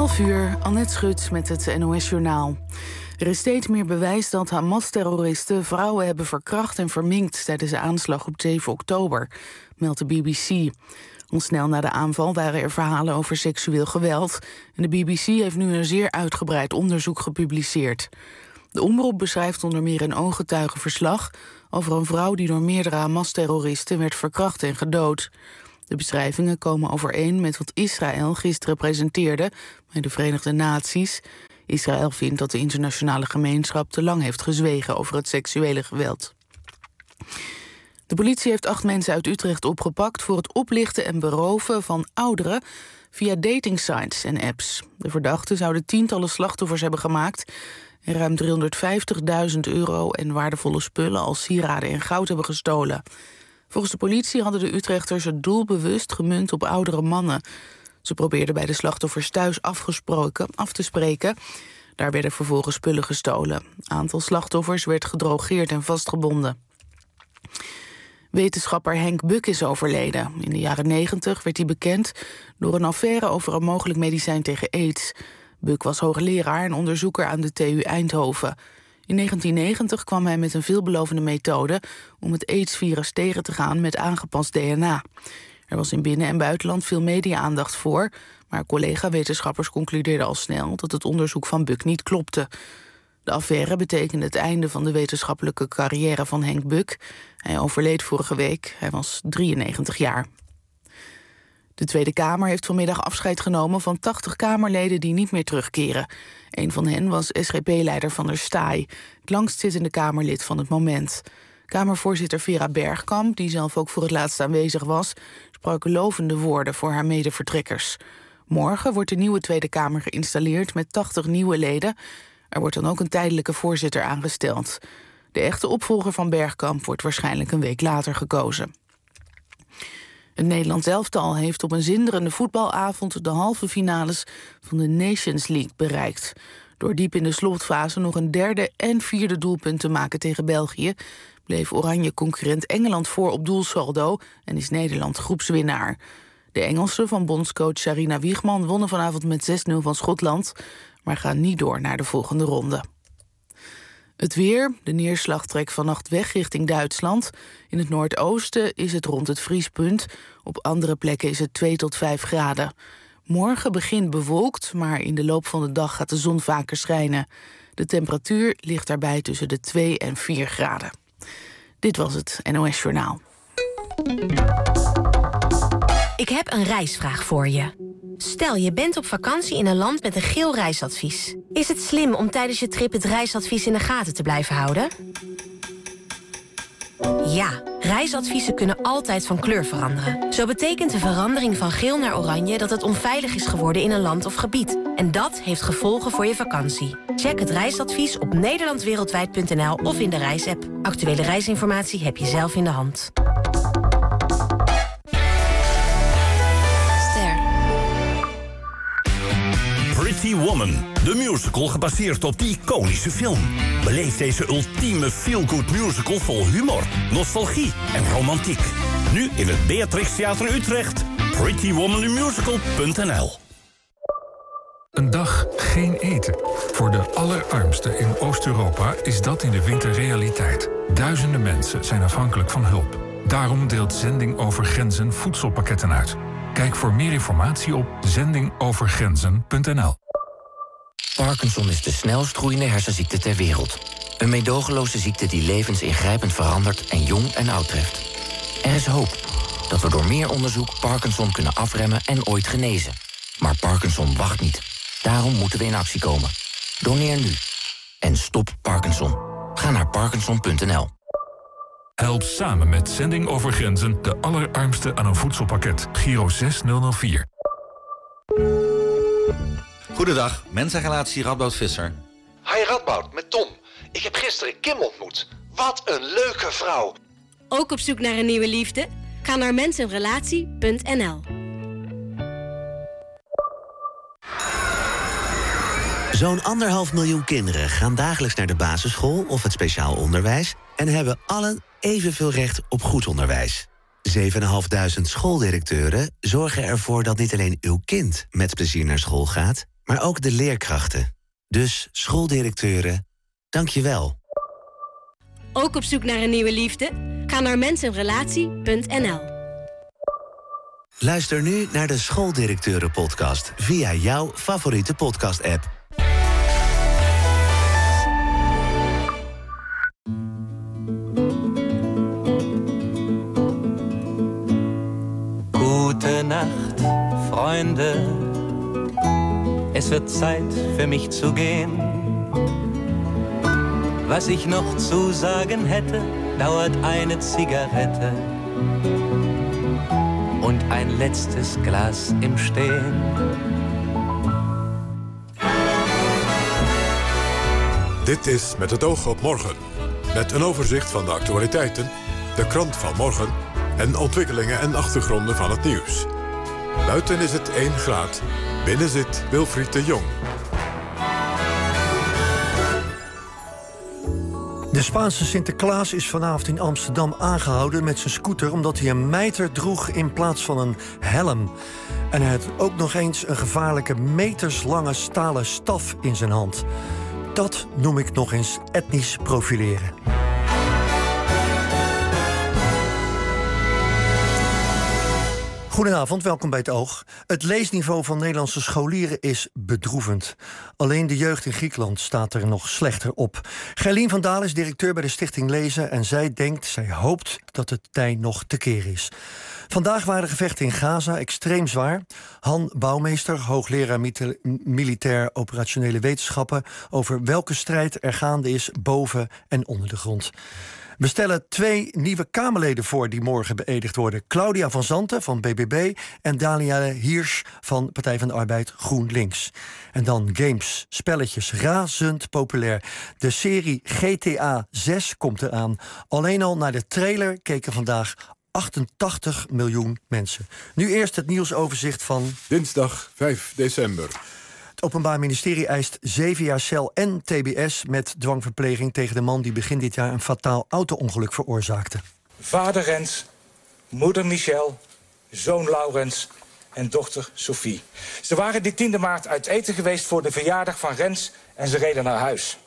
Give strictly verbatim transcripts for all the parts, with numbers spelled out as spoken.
elf uur, Annette Schut met het N O S-journaal. Er is steeds meer bewijs dat Hamas-terroristen vrouwen hebben verkracht en verminkt tijdens de aanslag op zeven oktober, meldt de B B C. Al snel na de aanval waren er verhalen over seksueel geweld en de B B C heeft nu een zeer uitgebreid onderzoek gepubliceerd. De omroep beschrijft onder meer een ooggetuigenverslag over een vrouw die door meerdere Hamas-terroristen werd verkracht en gedood. De beschrijvingen komen overeen met wat Israël gisteren presenteerde bij de Verenigde Naties. Israël vindt dat de internationale gemeenschap te lang heeft gezwegen over het seksuele geweld. De politie heeft acht mensen uit Utrecht opgepakt voor het oplichten en beroven van ouderen via datingsites en apps. De verdachten zouden tientallen slachtoffers hebben gemaakt en ruim driehonderdvijftigduizend euro en waardevolle spullen als sieraden en goud hebben gestolen. Volgens de politie hadden de Utrechters het doelbewust gemunt op oudere mannen. Ze probeerden bij de slachtoffers thuis afgesproken, af te spreken. Daar werden vervolgens spullen gestolen. Een aantal slachtoffers werd gedrogeerd en vastgebonden. Wetenschapper Henk Buck is overleden. In de jaren negentig werd hij bekend door een affaire over een mogelijk medicijn tegen aids. Buck was hoogleraar en onderzoeker aan de T U Eindhoven. In negentien negentig kwam hij met een veelbelovende methode om het aidsvirus tegen te gaan met aangepast D N A. Er was in binnen- en buitenland veel media-aandacht voor, maar collega-wetenschappers concludeerden al snel dat het onderzoek van Buck niet klopte. De affaire betekende het einde van de wetenschappelijke carrière van Henk Buck. Hij overleed vorige week, hij was drieënnegentig jaar. De Tweede Kamer heeft vanmiddag afscheid genomen van tachtig Kamerleden die niet meer terugkeren. Een van hen was S G P-leider Van der Staaij, het langstzittende Kamerlid van het moment. Kamervoorzitter Vera Bergkamp, die zelf ook voor het laatst aanwezig was, sprak lovende woorden voor haar medevertrekkers. Morgen wordt de nieuwe Tweede Kamer geïnstalleerd met tachtig nieuwe leden. Er wordt dan ook een tijdelijke voorzitter aangesteld. De echte opvolger van Bergkamp wordt waarschijnlijk een week later gekozen. Het Nederlands elftal heeft op een zinderende voetbalavond de halve finales van de Nations League bereikt. Door diep in de slotfase nog een derde en vierde doelpunt te maken tegen België, bleef Oranje concurrent Engeland voor op doelsaldo en is Nederland groepswinnaar. De Engelsen van bondscoach Sarina Wiegman wonnen vanavond met zes nul van Schotland, maar gaan niet door naar de volgende ronde. Het weer, de neerslag trekt vannacht weg richting Duitsland. In het noordoosten is het rond het vriespunt. Op andere plekken is het twee tot vijf graden. Morgen begint bewolkt, maar in de loop van de dag gaat de zon vaker schijnen. De temperatuur ligt daarbij tussen de twee en vier graden. Dit was het N O S-journaal. Ik heb een reisvraag voor je. Stel, je bent op vakantie in een land met een geel reisadvies. Is het slim om tijdens je trip het reisadvies in de gaten te blijven houden? Ja, reisadviezen kunnen altijd van kleur veranderen. Zo betekent de verandering van geel naar oranje dat het onveilig is geworden in een land of gebied. En dat heeft gevolgen voor je vakantie. Check het reisadvies op nederlandwereldwijd punt n l of in de reisapp. Actuele reisinformatie heb je zelf in de hand. Pretty Woman, de musical gebaseerd op die iconische film. Beleef deze ultieme feel-good musical vol humor, nostalgie en romantiek. Nu in het Beatrix Theater Utrecht. pretty woman the musical punt n l. Een dag geen eten. Voor de allerarmsten in Oost-Europa is dat in de winter realiteit. Duizenden mensen zijn afhankelijk van hulp. Daarom deelt Zending Over Grenzen voedselpakketten uit. Kijk voor meer informatie op zending over grenzen punt n l. Parkinson is de snelst groeiende hersenziekte ter wereld. Een meedogenloze ziekte die levens ingrijpend verandert en jong en oud treft. Er is hoop dat we door meer onderzoek Parkinson kunnen afremmen en ooit genezen. Maar Parkinson wacht niet. Daarom moeten we in actie komen. Doneer nu. En stop Parkinson. Ga naar parkinson punt n l. Help samen met Zending Over Grenzen de allerarmsten aan een voedselpakket. Giro zes nul nul vier. Goedendag, mensenrelatie Radboud Visser. Hi Radboud, met Tom. Ik heb gisteren Kim ontmoet. Wat een leuke vrouw. Ook op zoek naar een nieuwe liefde? Ga naar mensenrelatie punt n l. Zo'n anderhalf miljoen kinderen gaan dagelijks naar de basisschool of het speciaal onderwijs en hebben allen evenveel recht op goed onderwijs. zeven duizend vijfhonderd schooldirecteuren zorgen ervoor dat niet alleen uw kind met plezier naar school gaat, maar ook de leerkrachten. Dus schooldirecteuren, dank je wel. Ook op zoek naar een nieuwe liefde? Ga naar mensenrelatie punt n l. Luister nu naar de Schooldirecteuren-podcast via jouw favoriete podcast-app. Gute Nacht, Freunde. Es wird Zeit für mich zu gehen. Was ich noch zu sagen hätte, dauert eine Zigarette und ein letztes Glas im Stehen. Dit is Met het oog op morgen. Met een overzicht van de actualiteiten, de krant van morgen en ontwikkelingen en achtergronden van het nieuws. Buiten is het één graad, binnen zit Wilfried de Jong. De Spaanse Sinterklaas is vanavond in Amsterdam aangehouden met zijn scooter omdat hij een mijter droeg in plaats van een helm. En hij had ook nog eens een gevaarlijke meterslange stalen staf in zijn hand. Dat noem ik nog eens etnisch profileren. Goedenavond, welkom bij het Oog. Het leesniveau van Nederlandse scholieren is bedroevend. Alleen de jeugd in Griekenland staat er nog slechter op. Gerlien van Dalen is directeur bij de Stichting Lezen en zij denkt, zij hoopt dat het tij nog te keren is. Vandaag waren de gevechten in Gaza extreem zwaar. Han Bouwmeester, hoogleraar militair operationele wetenschappen, over welke strijd er gaande is boven en onder de grond. We stellen twee nieuwe Kamerleden voor die morgen beëdigd worden. Claudia van Zanten van B B B en Danielle Hirsch van Partij van de Arbeid GroenLinks. En dan games, spelletjes, razend populair. De serie G T A zes komt eraan. Alleen al naar de trailer keken vandaag achtentachtig miljoen mensen. Nu eerst het nieuwsoverzicht van dinsdag vijf december. Het Openbaar Ministerie eist zeven jaar cel en T B S met dwangverpleging tegen de man die begin dit jaar een fataal auto-ongeluk veroorzaakte. Vader Rens, moeder Michelle, zoon Laurens en dochter Sophie. Ze waren dit tiende maart uit eten geweest voor de verjaardag van Rens en ze reden naar huis.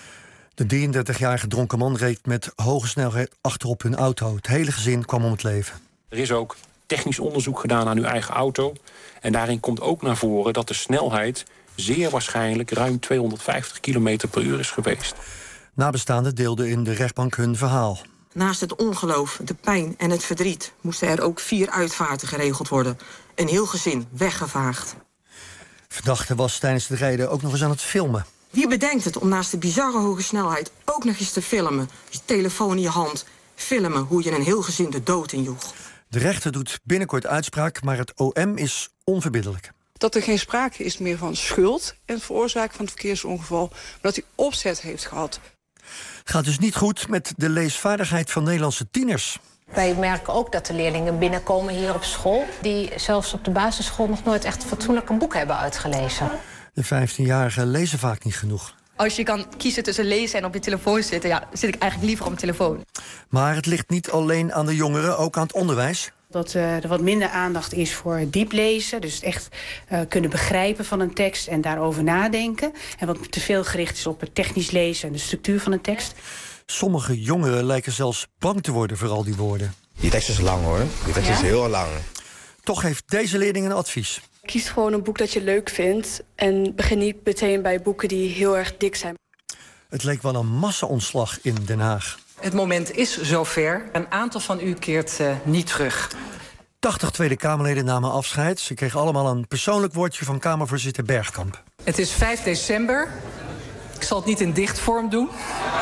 De drieëndertigjarige dronken man reed met hoge snelheid achterop hun auto. Het hele gezin kwam om het leven. Er is ook technisch onderzoek gedaan aan uw eigen auto. En daarin komt ook naar voren dat de snelheid zeer waarschijnlijk ruim tweehonderdvijftig kilometer per uur is geweest. Nabestaanden deelden in de rechtbank hun verhaal. Naast het ongeloof, de pijn en het verdriet moesten er ook vier uitvaarten geregeld worden. Een heel gezin weggevaagd. Verdachte was tijdens het rijden ook nog eens aan het filmen. Wie bedenkt het om naast de bizarre hoge snelheid ook nog eens te filmen? Je telefoon in je hand, filmen hoe je een heel gezin de dood injoeg. De rechter doet binnenkort uitspraak, maar het O M is onverbiddelijk. Dat er geen sprake is meer van schuld en het veroorzaken van het verkeersongeval, maar dat hij opzet heeft gehad. Het gaat dus niet goed met de leesvaardigheid van Nederlandse tieners. Wij merken ook dat de leerlingen binnenkomen hier op school die zelfs op de basisschool nog nooit echt fatsoenlijk een boek hebben uitgelezen. De vijftienjarigen lezen vaak niet genoeg. Als je kan kiezen tussen lezen en op je telefoon zitten, ja, zit ik eigenlijk liever op mijn telefoon. Maar het ligt niet alleen aan de jongeren, ook aan het onderwijs. Dat uh, er wat minder aandacht is voor diep lezen. Dus het echt uh, kunnen begrijpen van een tekst en daarover nadenken. En wat te veel gericht is op het technisch lezen en de structuur van een tekst. Sommige jongeren lijken zelfs bang te worden voor al die woorden. Die tekst is lang hoor. Die tekst ja? is heel lang. Toch heeft deze leerling een advies. Kies gewoon een boek dat je leuk vindt. En begin niet meteen bij boeken die heel erg dik zijn. Het leek wel een massa-ontslag in Den Haag. Het moment is zover. Een aantal van u keert uh, niet terug. tachtig Tweede Kamerleden namen afscheid. Ze kregen allemaal een persoonlijk woordje van Kamervoorzitter Bergkamp. Het is vijf december. Ik zal het niet in dichtvorm doen.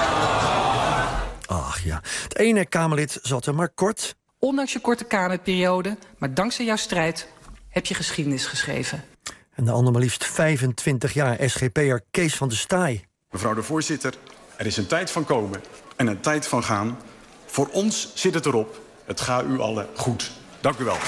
Ach ja, het ene Kamerlid zat er maar kort. Ondanks je korte Kamerperiode, maar dankzij jouw strijd, heb je geschiedenis geschreven. En de ander maar liefst vijfentwintig jaar, S G P'er Kees van der Staaij. Mevrouw de voorzitter, er is een tijd van komen en een tijd van gaan. Voor ons zit het erop. Het gaat u allen goed. Dank u wel.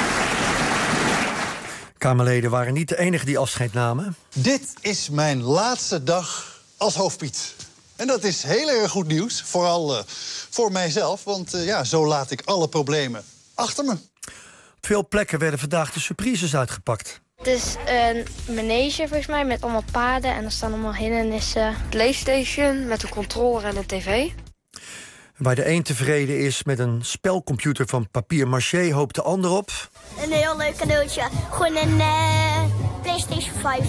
Kamerleden waren niet de enigen die afscheid namen. Dit is mijn laatste dag als hoofdpiet. En dat is heel erg goed nieuws, vooral uh, voor mijzelf. Want uh, ja, zo laat ik alle problemen achter me. Op veel plekken werden vandaag de surprises uitgepakt. Het is een manege volgens mij met allemaal paarden en er staan allemaal hindernissen. PlayStation met een controller en een tv. Waar de een tevreden is met een spelcomputer van papier-maché, hoopt de ander op... Een heel leuk cadeautje. Gewoon een uh, PlayStation vijf.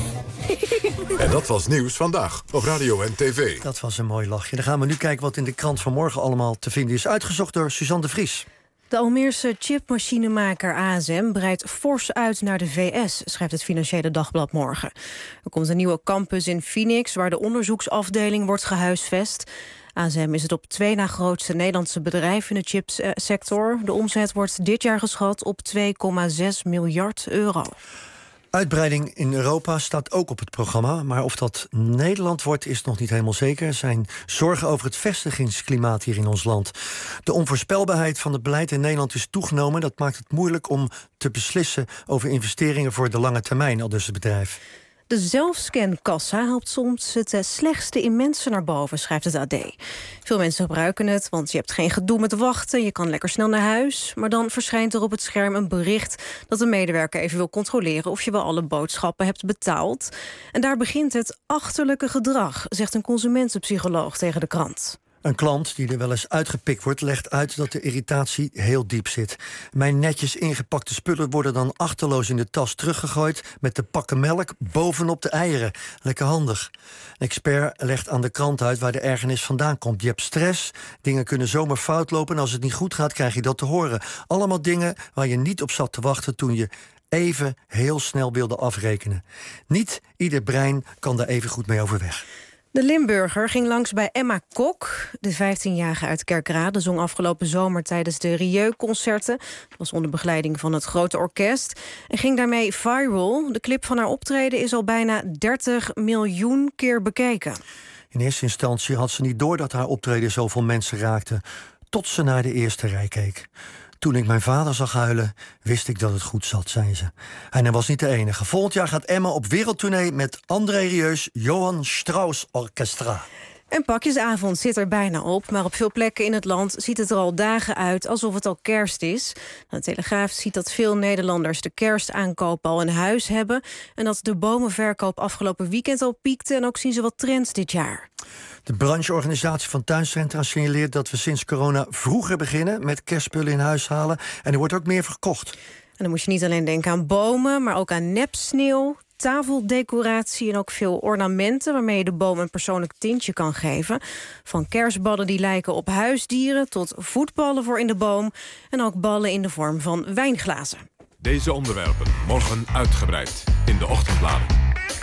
En dat was Nieuws Vandaag op radio en tv. Dat was een mooi lachje. Dan gaan we nu kijken wat in de krant van morgen allemaal te vinden is. Uitgezocht door Suzanne de Vries. De Almeerse chipmachinemaker A S M breidt fors uit naar de V S, schrijft het Financiële Dagblad morgen. Er komt een nieuwe campus in Phoenix, waar de onderzoeksafdeling wordt gehuisvest. A S M is het op twee na grootste Nederlandse bedrijf in de chipsector. De omzet wordt dit jaar geschat op twee komma zes miljard euro. Uitbreiding in Europa staat ook op het programma. Maar of dat Nederland wordt, is nog niet helemaal zeker. Er zijn zorgen over het vestigingsklimaat hier in ons land. De onvoorspelbaarheid van het beleid in Nederland is toegenomen. Dat maakt het moeilijk om te beslissen over investeringen voor de lange termijn, aldus het bedrijf. De zelfscankassa helpt soms het slechtste in mensen naar boven, schrijft het A D. Veel mensen gebruiken het, want je hebt geen gedoe met wachten, je kan lekker snel naar huis. Maar dan verschijnt er op het scherm een bericht dat de medewerker even wil controleren of je wel alle boodschappen hebt betaald. En daar begint het achterlijke gedrag, zegt een consumentenpsycholoog tegen de krant. Een klant die er wel eens uitgepikt wordt, legt uit dat de irritatie heel diep zit. Mijn netjes ingepakte spullen worden dan achterloos in de tas teruggegooid met de pakken melk bovenop de eieren. Lekker handig. Een expert legt aan de krant uit waar de ergernis vandaan komt. Je hebt stress, dingen kunnen zomaar fout lopen en als het niet goed gaat krijg je dat te horen. Allemaal dingen waar je niet op zat te wachten toen je even heel snel wilde afrekenen. Niet ieder brein kan daar even goed mee overweg. De Limburger ging langs bij Emma Kok. De vijftienjarige uit Kerkrade zong afgelopen zomer tijdens de Rieu-concerten. Dat was onder begeleiding van het grote orkest. En ging daarmee viral. De clip van haar optreden is al bijna dertig miljoen keer bekeken. In eerste instantie had ze niet door dat haar optreden zoveel mensen raakte. Tot ze naar de eerste rij keek. Toen ik mijn vader zag huilen, wist ik dat het goed zat, zei ze. En hij was niet de enige. Volgend jaar gaat Emma op wereldtournee met André Rieu's Johann Strauss Orchestra. En pakjesavond zit er bijna op, maar op veel plekken in het land ziet het er al dagen uit alsof het al kerst is. De Telegraaf ziet dat veel Nederlanders de kerstaankoop al in huis hebben en dat de bomenverkoop afgelopen weekend al piekte en ook zien ze wat trends dit jaar. De brancheorganisatie van tuincentra signaleert dat we sinds corona vroeger beginnen met kerstspullen in huis halen en er wordt ook meer verkocht. En dan moet je niet alleen denken aan bomen, maar ook aan nepsneeuw, tafeldecoratie en ook veel ornamenten waarmee je de boom een persoonlijk tintje kan geven. Van kerstballen die lijken op huisdieren tot voetballen voor in de boom en ook ballen in de vorm van wijnglazen. Deze onderwerpen morgen uitgebreid in de ochtendbladen.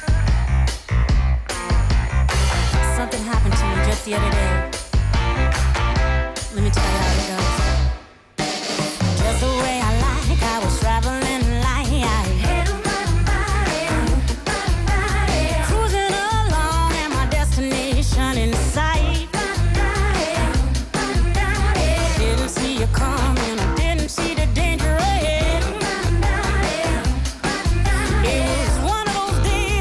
Something happened to me just the other day. Let me tell you how it goes. Just the way I like, I was traveling light. Cruising along and my destination in sight. Didn't see you coming, I didn't see the danger ahead. It was one of those days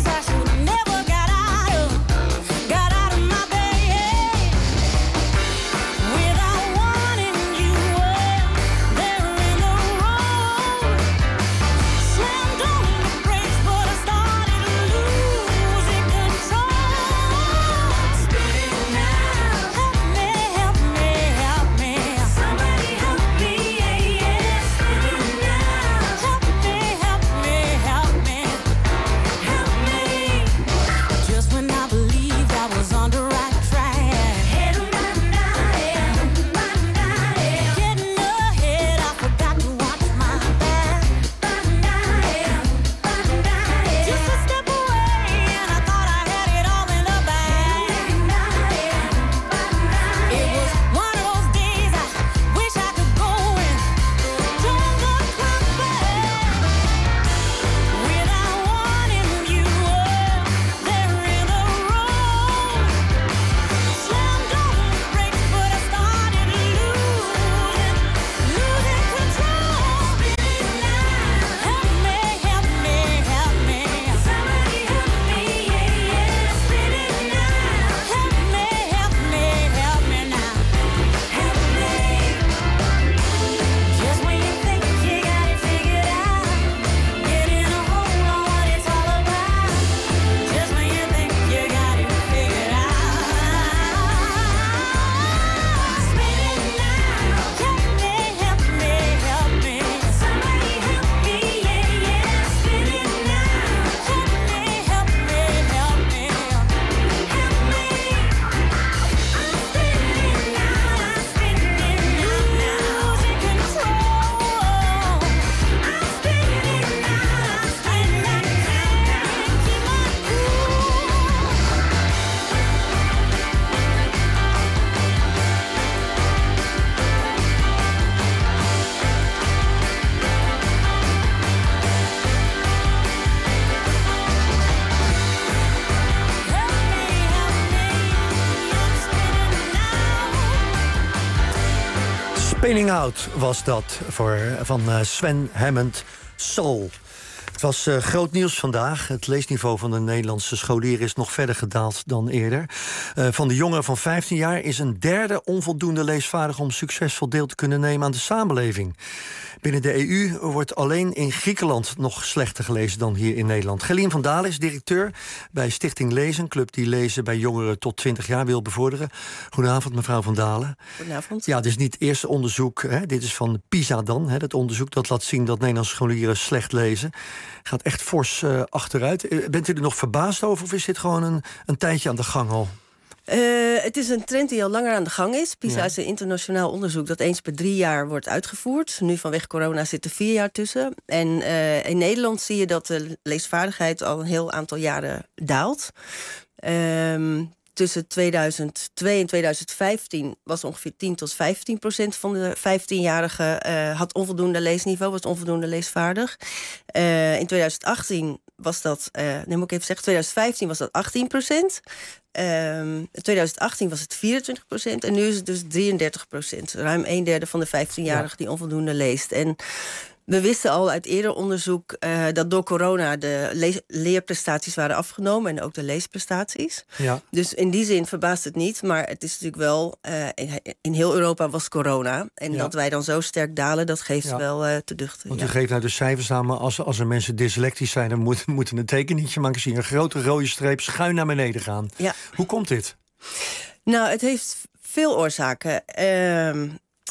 Spinning Out was dat voor, van uh, Sven Hammond Soul. Het was uh, groot nieuws vandaag. Het leesniveau van de Nederlandse scholieren is nog verder gedaald dan eerder. Uh, van de jongeren van vijftien jaar is een derde onvoldoende leesvaardig om succesvol deel te kunnen nemen aan de samenleving. Binnen de E U wordt alleen in Griekenland nog slechter gelezen dan hier in Nederland. Gerlien van Dalen is directeur bij Stichting Lezen, een club die lezen bij jongeren tot twintig jaar wil bevorderen. Goedenavond, mevrouw van Dalen. Goedenavond. Ja, dit is niet het eerste onderzoek. Hè. Dit is van PISA dan, hè, dat onderzoek dat laat zien dat Nederlandse scholieren slecht lezen. Gaat echt fors uh, achteruit. Bent u er nog verbaasd over of is dit gewoon een, een tijdje aan de gang al? Uh, het is een trend die al langer aan de gang is. PISA Ja. is een internationaal onderzoek dat eens per drie jaar wordt uitgevoerd. Nu vanwege corona zit er vier jaar tussen. En uh, in Nederland zie je dat de leesvaardigheid al een heel aantal jaren daalt. Um, Tussen tweeduizend twee en tweeduizend vijftien was ongeveer tien tot vijftien procent van de vijftienjarigen uh, had onvoldoende leesniveau, was onvoldoende leesvaardig. Uh, in tweeduizend achttien was dat, uh, nee, moet ik even zeggen, tweeduizend vijftien was dat achttien procent. Um, in tweeduizend achttien was het vierentwintig procent en nu is het dus drieëndertig procent. Ruim een derde van de vijftienjarigen ja. die onvoldoende leest. En we wisten al uit eerder onderzoek uh, dat door corona de le- leerprestaties waren afgenomen en ook de leesprestaties. Ja. Dus in die zin verbaast het niet, maar het is natuurlijk wel, uh, in, in heel Europa was corona. En Ja. dat wij dan zo sterk dalen, dat geeft Ja. wel uh, te duchten. Want ja. u geeft nou de cijfers aan, maar als, als er mensen dyslectisch zijn, dan moet, moeten een tekeningetje maken. Zie je een grote rode streep schuin naar beneden gaan. Ja. Hoe komt dit? Nou, het heeft veel oorzaken. Uh,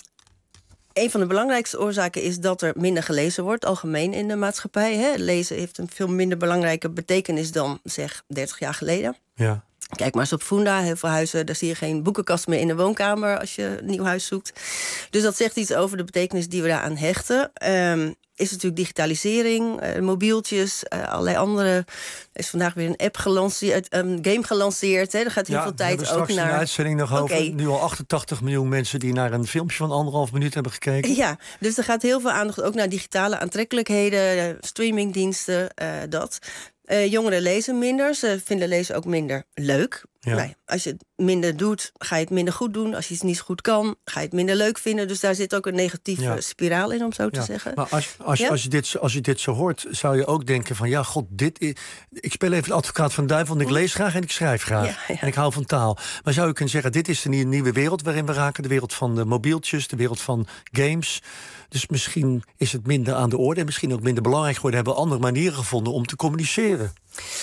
Een van de belangrijkste oorzaken is dat er minder gelezen wordt, algemeen in de maatschappij. Hè. Lezen heeft een veel minder belangrijke betekenis dan, zeg, dertig jaar geleden. Ja. Kijk maar eens op Funda, heel veel huizen, daar zie je geen boekenkast meer in de woonkamer als je een nieuw huis zoekt. Dus dat zegt iets over de betekenis die we daaraan hechten. Um, is natuurlijk digitalisering, uh, mobieltjes, uh, allerlei andere. Er is vandaag weer een app gelanceerd, een game gelanceerd. Hè. Er gaat heel ja, veel we tijd hebben ook straks naar. een uitzending nog okay. over. Nu al achtentachtig miljoen mensen die naar een filmpje van anderhalf minuut hebben gekeken. Ja, dus er gaat heel veel aandacht ook naar digitale aantrekkelijkheden, streamingdiensten, uh, dat. Uh, jongeren lezen minder, ze vinden lezen ook minder leuk. Ja. Nee, als je het minder doet, ga je het minder goed doen. Als je het niet zo goed kan, ga je het minder leuk vinden. Dus daar zit ook een negatieve Ja. spiraal in, om zo te Ja, zeggen. maar als, als, Ja? als, je dit, als je dit zo hoort, zou je ook denken van... ja, god, dit is... Ik speel even de advocaat van de duivel, want ik lees graag en ik schrijf graag. Ja, ja. En ik hou van taal. Maar zou je kunnen zeggen, dit is de nieuwe, nieuwe wereld waarin we raken. De wereld van de mobieltjes, de wereld van games. Dus misschien is het minder aan de orde... en misschien ook minder belangrijk geworden. Hebben we andere manieren gevonden om te communiceren.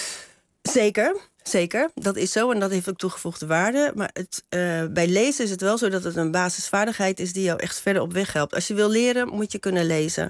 Zeker, zeker. Dat is zo en dat heeft ook toegevoegde waarde. Maar het, uh, bij lezen is het wel zo dat het een basisvaardigheid is... die jou echt verder op weg helpt. Als je wil leren, moet je kunnen lezen.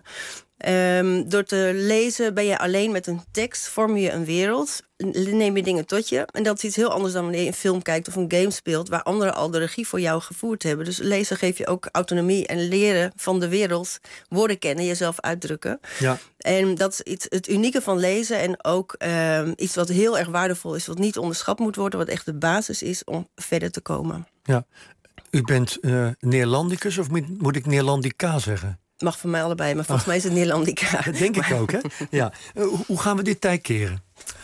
Um, door te lezen ben je alleen met een tekst, vorm je een wereld... neem je dingen tot je. En dat is iets heel anders dan wanneer je een film kijkt of een game speelt... waar anderen al de regie voor jou gevoerd hebben. Dus lezen geeft je ook autonomie en leren van de wereld... woorden kennen, jezelf uitdrukken. Ja. En dat is iets, het unieke van lezen en ook um, iets wat heel erg waardevol is... wat niet onderschat moet worden, wat echt de basis is om verder te komen. Ja. U bent uh, Neerlandicus of moet, moet ik Neerlandica zeggen? Mag voor mij allebei, maar volgens oh. mij is het Neerlandica. Dat denk ik ook, hè? Ja. Uh, hoe gaan we dit tij keren?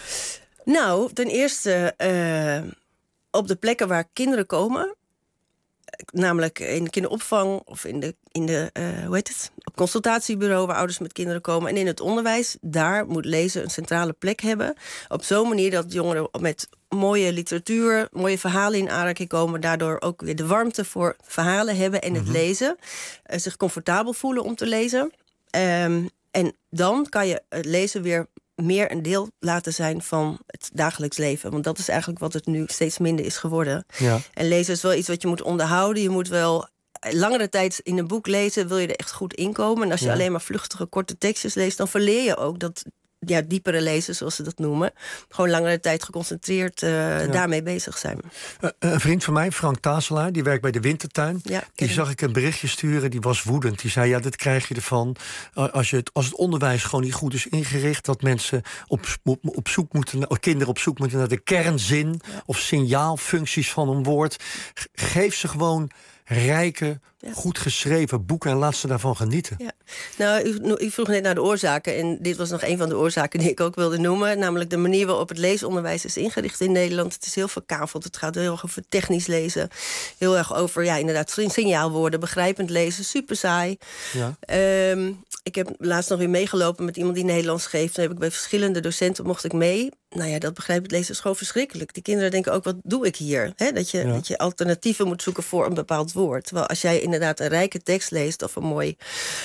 Nou, ten eerste uh, op de plekken waar kinderen komen... namelijk in de kinderopvang of in de, in de uh, hoe heet het? Op consultatiebureau waar ouders met kinderen komen... en in het onderwijs, daar moet lezen een centrale plek hebben. Op zo'n manier dat jongeren met mooie literatuur... mooie verhalen in aanraking komen... daardoor ook weer de warmte voor verhalen hebben en het mm-hmm. lezen. Uh, zich comfortabel voelen om te lezen. Um, en dan kan je het lezen weer... meer een deel laten zijn van het dagelijks leven. Want dat is eigenlijk wat het nu steeds minder is geworden. Ja. En lezen is wel iets wat je moet onderhouden. Je moet wel langere tijd in een boek lezen... wil je er echt goed in komen. En als je ja. alleen maar vluchtige, korte tekstjes leest... dan verleer je ook dat ja, diepere lezen, zoals ze dat noemen. Gewoon langere tijd geconcentreerd uh, ja. daarmee bezig zijn. Uh, een vriend van mij, Frank Taselaar, die werkt bij de Wintertuin. Ja, die zag ik een berichtje sturen, die was woedend. Die zei, ja, dat krijg je ervan. Uh, als, je het, als het onderwijs gewoon niet goed is ingericht... dat mensen op, op, op zoek moeten, of kinderen op zoek moeten naar de kernzin... Ja. of signaalfuncties van een woord. Geef ze gewoon rijke, ja. goed geschreven boeken en laat ze daarvan genieten. Ja. Nou, u, u vroeg net naar de oorzaken en dit was nog een van de oorzaken die ik ook wilde noemen. Namelijk de manier waarop het leesonderwijs is ingericht in Nederland. Het is heel verkaveld, het gaat heel erg over technisch lezen. Heel erg over, ja, inderdaad, signaalwoorden, begrijpend lezen, super saai. Ja. Um, ik heb laatst nog weer meegelopen met iemand die Nederlands geeft. Dan heb ik bij verschillende docenten mocht ik mee. Nou ja, dat begrijpend lezen is gewoon verschrikkelijk. Die kinderen denken ook, wat doe ik hier? He, dat, je, ja. dat je alternatieven moet zoeken voor een bepaald woord. Terwijl als jij inderdaad een rijke tekst leest of een mooi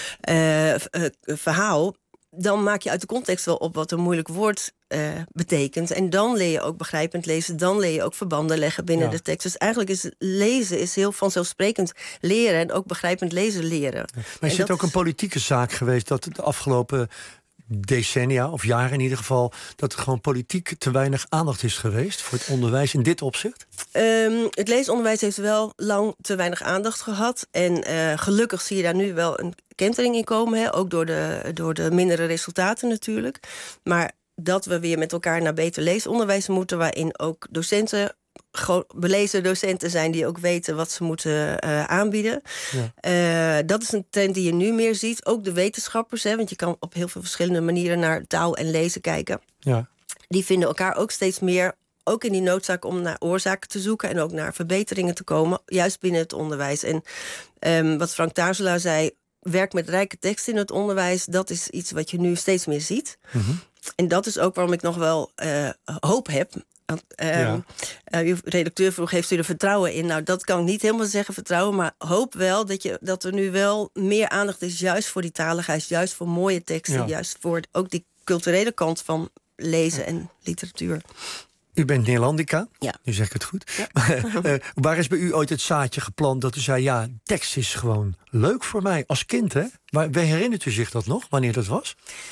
uh, uh, verhaal, dan maak je uit de context wel op wat een moeilijk woord uh, betekent. En dan leer je ook begrijpend lezen. Dan leer je ook verbanden leggen binnen ja. de tekst. Dus eigenlijk is lezen is heel vanzelfsprekend leren en ook begrijpend lezen leren. Ja. Maar is het ook een politieke zaak geweest dat de afgelopen decennia, of jaren in ieder geval, dat er gewoon politiek te weinig aandacht is geweest voor het onderwijs in dit opzicht? Um, het leesonderwijs heeft wel lang te weinig aandacht gehad. En uh, gelukkig zie je daar nu wel een kentering in komen. Hè? Ook door de, door de mindere resultaten natuurlijk. Maar dat we weer met elkaar naar beter leesonderwijs moeten, waarin ook docenten belezen docenten zijn die ook weten wat ze moeten uh, aanbieden. Ja. Uh, dat is een trend die je nu meer ziet. Ook de wetenschappers, hè, want je kan op heel veel verschillende manieren naar taal en lezen kijken. Ja. Die vinden elkaar ook steeds meer, ook in die noodzaak om naar oorzaken te zoeken en ook naar verbeteringen te komen, juist binnen het onderwijs. En um, wat Frank Taarselaar zei, werk met rijke teksten in het onderwijs, dat is iets wat je nu steeds meer ziet. Mm-hmm. En dat is ook waarom ik nog wel uh, hoop heb. Uh, ja. uh, uw redacteur vroeg, heeft u er vertrouwen in? Nou, dat kan ik niet helemaal zeggen, vertrouwen, maar hoop wel dat, je, dat er nu wel meer aandacht is, juist voor die taligheid, juist voor mooie teksten, ja. juist voor ook die culturele kant van lezen en literatuur. U bent Neerlandica, ja. Nu zeg ik het goed. Ja. Maar, uh, waar is bij u ooit het zaadje geplant dat u zei, ja, tekst is gewoon leuk voor mij als kind, hè? Maar herinnert u zich dat nog, wanneer dat was?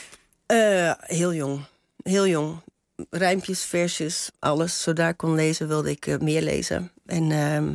Uh, heel jong, heel jong. Rijmpjes, versjes, alles. Zodra ik kon lezen, wilde ik uh, meer lezen. En uh,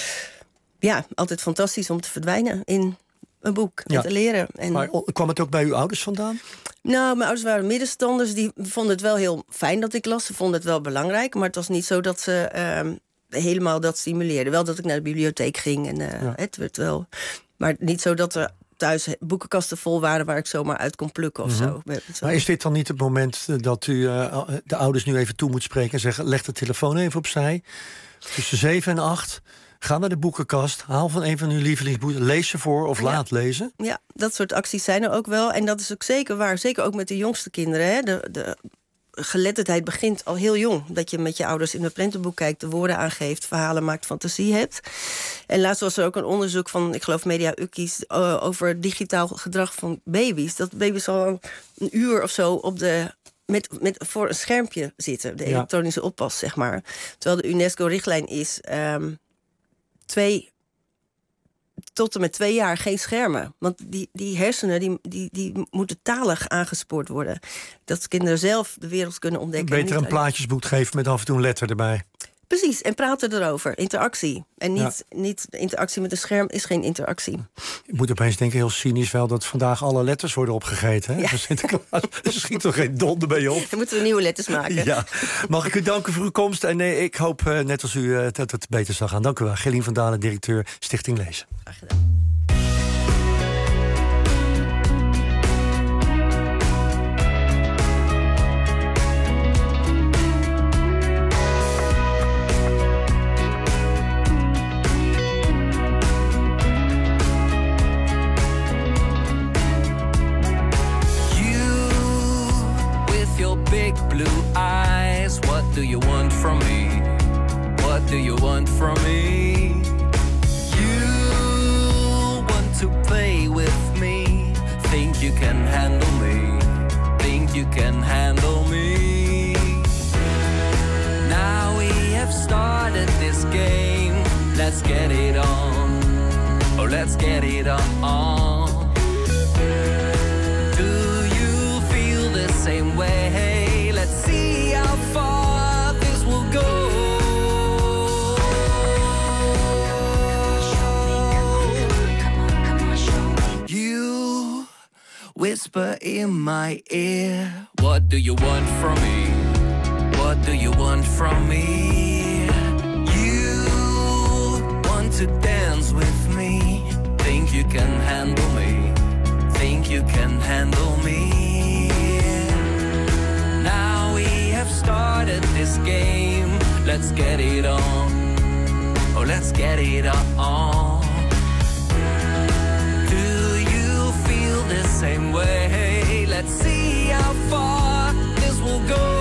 ja, altijd fantastisch om te verdwijnen in een boek en ja. te leren. En maar kwam het ook bij uw ouders vandaan? Nou, mijn ouders waren middenstanders. Die vonden het wel heel fijn dat ik las. Ze vonden het wel belangrijk. Maar het was niet zo dat ze uh, helemaal dat stimuleerden. Wel dat ik naar de bibliotheek ging. En uh, ja. het werd wel. Maar niet zo dat er thuis boekenkasten vol waren waar ik zomaar uit kon plukken of mm-hmm. zo. zo. Maar is dit dan niet het moment dat u uh, de ouders nu even toe moet spreken en zeggen, leg de telefoon even opzij. Tussen zeven en acht. Ga naar de boekenkast, haal van een van uw lievelingsboeken, lees ze voor of ja. laat lezen. Ja, dat soort acties zijn er ook wel. En dat is ook zeker waar, zeker ook met de jongste kinderen. Hè. De, de geletterdheid begint al heel jong. Dat je met je ouders in het prentenboek kijkt, de woorden aangeeft, verhalen maakt, fantasie hebt. En laatst was er ook een onderzoek van, ik geloof Media Ukkies, uh, over digitaal gedrag van baby's. Dat baby's al een uur of zo op de Met, met voor een schermpje zitten, de elektronische ja. oppas, zeg maar. Terwijl de UNESCO-richtlijn is Um, twee, tot en met twee jaar geen schermen. Want die, die hersenen die, die, die moeten talig aangespoord worden. Dat kinderen zelf de wereld kunnen ontdekken. Beter een plaatjesboek geven met af en toe een letter erbij. Precies, en praten erover. Interactie. En niet, ja. niet interactie met een scherm is geen interactie. Ik moet opeens denken, heel cynisch wel, dat vandaag alle letters worden opgegeten. Hè? Ja. Sinterklaas, er schiet toch geen donder bij op? Dan moeten we nieuwe letters maken. Ja. Mag ik u danken voor uw komst? En nee, ik hoop, uh, net als u, uh, dat het beter zal gaan. Dank u wel. Gerlien van Dalen, directeur Stichting Lezen. Graag gedaan. Blue eyes, what do you want from me? What do you want from me? You want to play with me, think you can handle me, think you can handle me. Now we have started this game, let's get it on, oh let's get it on. Do you feel the same way? Let's see how far this will go. You whisper in my ear, what do you want from me? What do you want from me? You want to dance with me, you can handle me. Now we have started this game. Let's get it on. Oh, let's get it on. Do you feel the same way? Let's see how far this will go.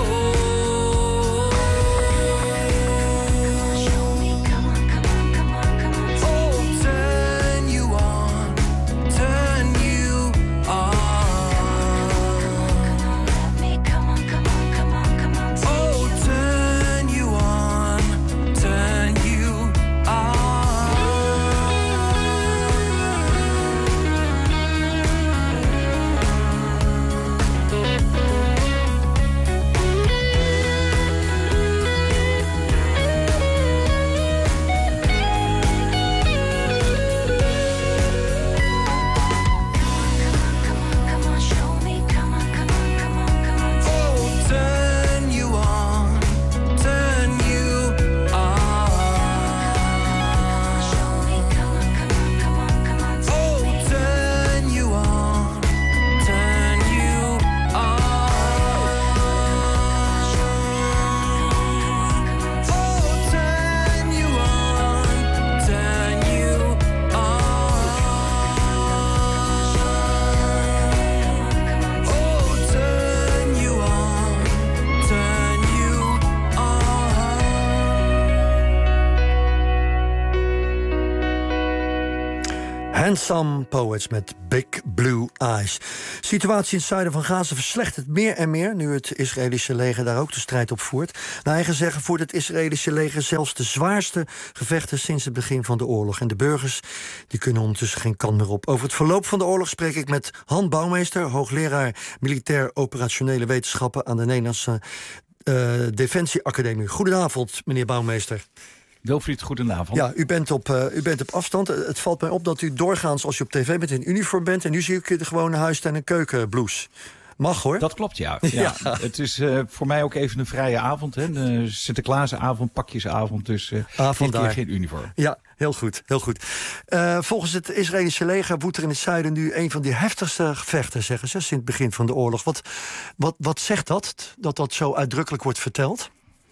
Handsome Poets met Big Blue Eyes. De situatie in het zuiden van Gaza verslechtert meer en meer, nu het Israëlische leger daar ook de strijd op voert. Naar eigen zeggen voert het Israëlische leger zelfs de zwaarste gevechten sinds het begin van de oorlog. En de burgers die kunnen ondertussen geen kant meer op. Over het verloop van de oorlog spreek ik met Han Bouwmeester, hoogleraar militair operationele wetenschappen aan de Nederlandse uh, Defensieacademie. Goedenavond, meneer Bouwmeester. Wilfried, goedenavond. Ja, u bent, op, uh, u bent op afstand. Het valt mij op dat u doorgaans, als je op tv bent, in uniform bent. En nu zie ik de gewone huis- en een keukenblouse. Mag hoor. Dat klopt, ja. ja. ja. Het is uh, voor mij ook even een vrije avond. Hè. De Sinterklaasavond, pakjesavond. Dus uh, ah, dit keer geen uniform. Ja, heel goed. Heel goed. Uh, volgens het Israëlische leger woedt er in het zuiden nu een van die heftigste gevechten, zeggen ze, sinds het begin van de oorlog. Wat, wat, wat zegt dat, dat dat zo uitdrukkelijk wordt verteld?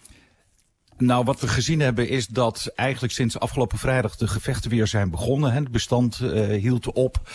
Nou, wat we gezien hebben is dat eigenlijk sinds afgelopen vrijdag de gevechten weer zijn begonnen. Het bestand uh, hield op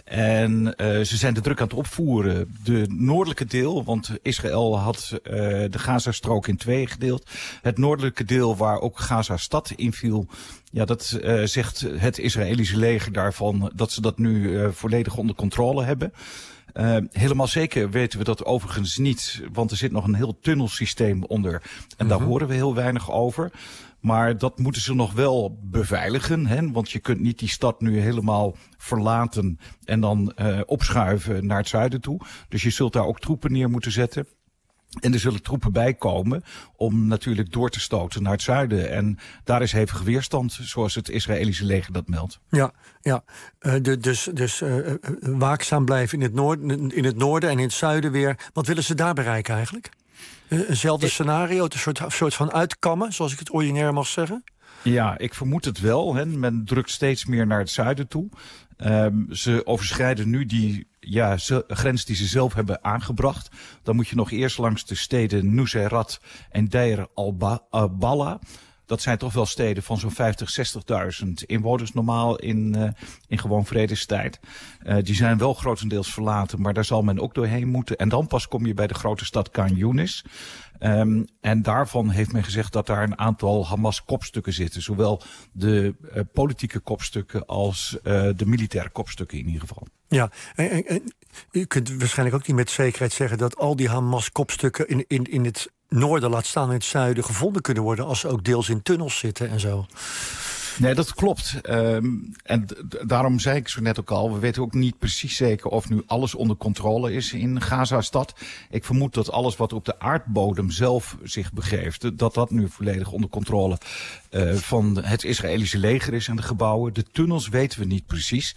en uh, ze zijn de druk aan het opvoeren. De noordelijke deel, want Israël had uh, de Gazastrook in twee gedeeld. Het noordelijke deel waar ook Gaza-stad inviel. Ja, dat uh, zegt het Israëlische leger daarvan dat ze dat nu uh, volledig onder controle hebben. Uh, helemaal zeker weten we dat overigens niet, want er zit nog een heel tunnelsysteem onder. En mm-hmm. daar horen we heel weinig over. Maar dat moeten ze nog wel beveiligen, hè? Want je kunt niet die stad nu helemaal verlaten en dan uh, opschuiven naar het zuiden toe. Dus je zult daar ook troepen neer moeten zetten. En er zullen troepen bij komen om natuurlijk door te stoten naar het zuiden. En daar is hevige weerstand, zoals het Israëlische leger dat meldt. Ja, ja. Uh, de, dus, dus uh, waakzaam blijven in het, noorden, in het noorden en in het zuiden weer. Wat willen ze daar bereiken eigenlijk? Uh, eenzelfde scenario, een soort, soort van uitkammen, zoals ik het ordinair mag zeggen? Ja, ik vermoed het wel. Hè. Men drukt steeds meer naar het zuiden toe. Um, ze overschrijden nu die ja, ze, grens die ze zelf hebben aangebracht. Dan moet je nog eerst langs de steden Nuseirat en Deir al-Bala. Dat zijn toch wel steden van zo'n vijftig, zestigduizend inwoners normaal in, uh, in gewoon vredestijd. Uh, die zijn wel grotendeels verlaten, maar daar zal men ook doorheen moeten. En dan pas kom je bij de grote stad Khan Yunis. Um, en daarvan heeft men gezegd dat daar een aantal Hamas-kopstukken zitten. Zowel de uh, politieke kopstukken als uh, de militaire kopstukken in ieder geval. Ja, en, en, en u kunt waarschijnlijk ook niet met zekerheid zeggen dat al die Hamas-kopstukken in, in, in het noorden, laat staan in het zuiden, gevonden kunnen worden als ze ook deels in tunnels zitten en zo. Nee, dat klopt. Um, en d- daarom zei ik zo net ook al, we weten ook niet precies zeker of nu alles onder controle is in Gaza-stad. Ik vermoed dat alles wat op de aardbodem zelf zich begeeft, dat dat nu volledig onder controle uh, van het Israëlische leger is en de gebouwen. De tunnels weten we niet precies.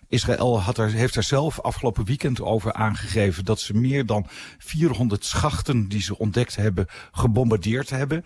Israël had er, heeft er zelf afgelopen weekend over aangegeven dat ze meer dan vierhonderd schachten die ze ontdekt hebben gebombardeerd hebben.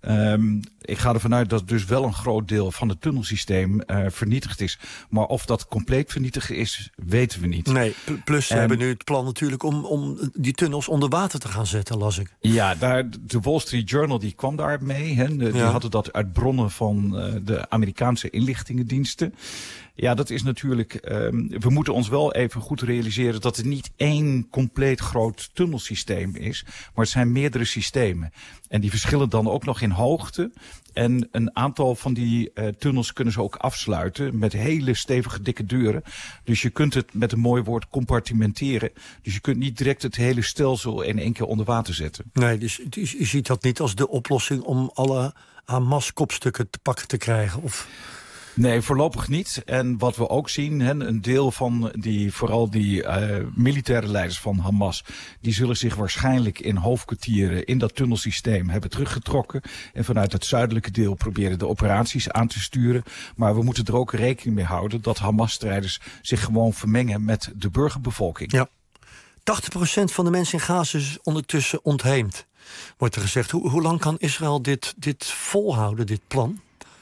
Um, ik ga ervan uit dat dus wel een groot deel van het tunnelsysteem uh, vernietigd is. Maar of dat compleet vernietigd is, weten we niet. Nee, plus ze en, hebben nu het plan natuurlijk om, om die tunnels onder water te gaan zetten, las ik. Ja, daar, de Wall Street Journal die kwam daar mee. Hè. De, die ja. hadden dat uit bronnen van uh, de Amerikaanse inlichtingendiensten. Ja, dat is natuurlijk... Um, we moeten ons wel even goed realiseren dat het niet één compleet groot tunnelsysteem is. Maar het zijn meerdere systemen. En die verschillen dan ook nog in hoogte. En een aantal van die uh, tunnels kunnen ze ook afsluiten met hele stevige dikke deuren. Dus je kunt het met een mooi woord compartimenteren. Dus je kunt niet direct het hele stelsel in één keer onder water zetten. Nee, dus je ziet dat niet als de oplossing om alle Hamas-kopstukken te pakken te krijgen? Of... Nee, voorlopig niet. En wat we ook zien, hè, een deel van die, vooral die uh, militaire leiders van Hamas, die zullen zich waarschijnlijk in hoofdkwartieren in dat tunnelsysteem hebben teruggetrokken. En vanuit het zuidelijke deel proberen de operaties aan te sturen. Maar we moeten er ook rekening mee houden dat Hamas-strijders zich gewoon vermengen met de burgerbevolking. Ja. tachtig procent van de mensen in Gaza is ondertussen ontheemd, wordt er gezegd. Hoe, hoe lang kan Israël dit, dit volhouden, dit plan?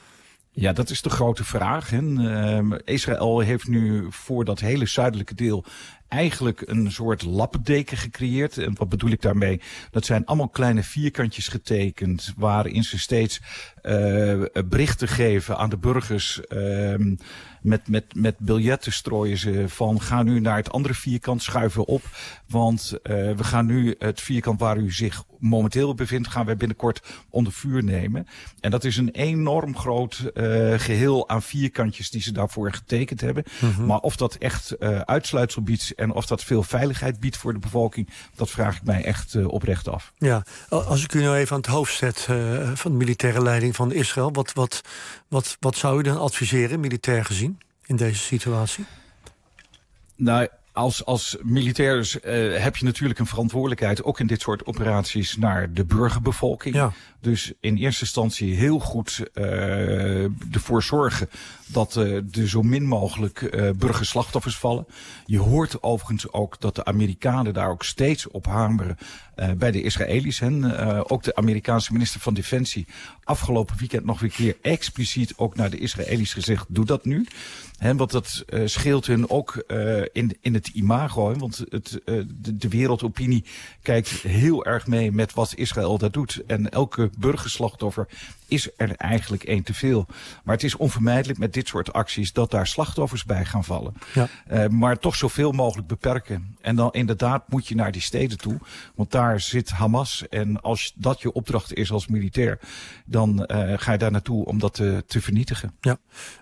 Ja, dat is de grote vraag. Hè. Uh, Israël heeft nu voor dat hele zuidelijke deel eigenlijk een soort lappendeken gecreëerd. En wat bedoel ik daarmee? Dat zijn allemaal kleine vierkantjes getekend, waarin ze steeds uh, berichten geven aan de burgers. Uh, met, met, met biljetten strooien ze van ga nu naar het andere vierkant, schuiven op. Want uh, we gaan nu het vierkant waar u zich momenteel bevindt, gaan wij binnenkort onder vuur nemen. En dat is een enorm groot uh, geheel aan vierkantjes die ze daarvoor getekend hebben. Mm-hmm. Maar of dat echt uh, uitsluitsel biedt en of dat veel veiligheid biedt voor de bevolking, dat vraag ik mij echt uh, oprecht af. Ja, als ik u nou even aan het hoofd zet uh, van de militaire leiding van Israël, wat, wat, wat, wat zou u dan adviseren, militair gezien, in deze situatie? Nou, Als, als militair uh, heb je natuurlijk een verantwoordelijkheid, ook in dit soort operaties, naar de burgerbevolking. Ja. Dus in eerste instantie heel goed uh, ervoor zorgen dat uh, er zo min mogelijk uh, burgerslachtoffers vallen. Je hoort overigens ook dat de Amerikanen daar ook steeds op hameren uh, bij de Israëli's. Hè. Uh, ook de Amerikaanse minister van Defensie afgelopen weekend nog weer een keer expliciet ook naar de Israëli's gezegd, doe dat nu. He, want dat uh, scheelt hun ook uh, in, in het imago. He, want het, uh, de, de wereldopinie kijkt heel erg mee met wat Israël daar doet. En elke burgerslachtoffer is er eigenlijk één te veel. Maar het is onvermijdelijk met dit soort acties dat daar slachtoffers bij gaan vallen. Ja. Uh, maar toch zoveel mogelijk beperken. En dan inderdaad moet je naar die steden toe. Want daar zit Hamas. En als dat je opdracht is als militair, dan uh, ga je daar naartoe om dat te, te vernietigen. Ja.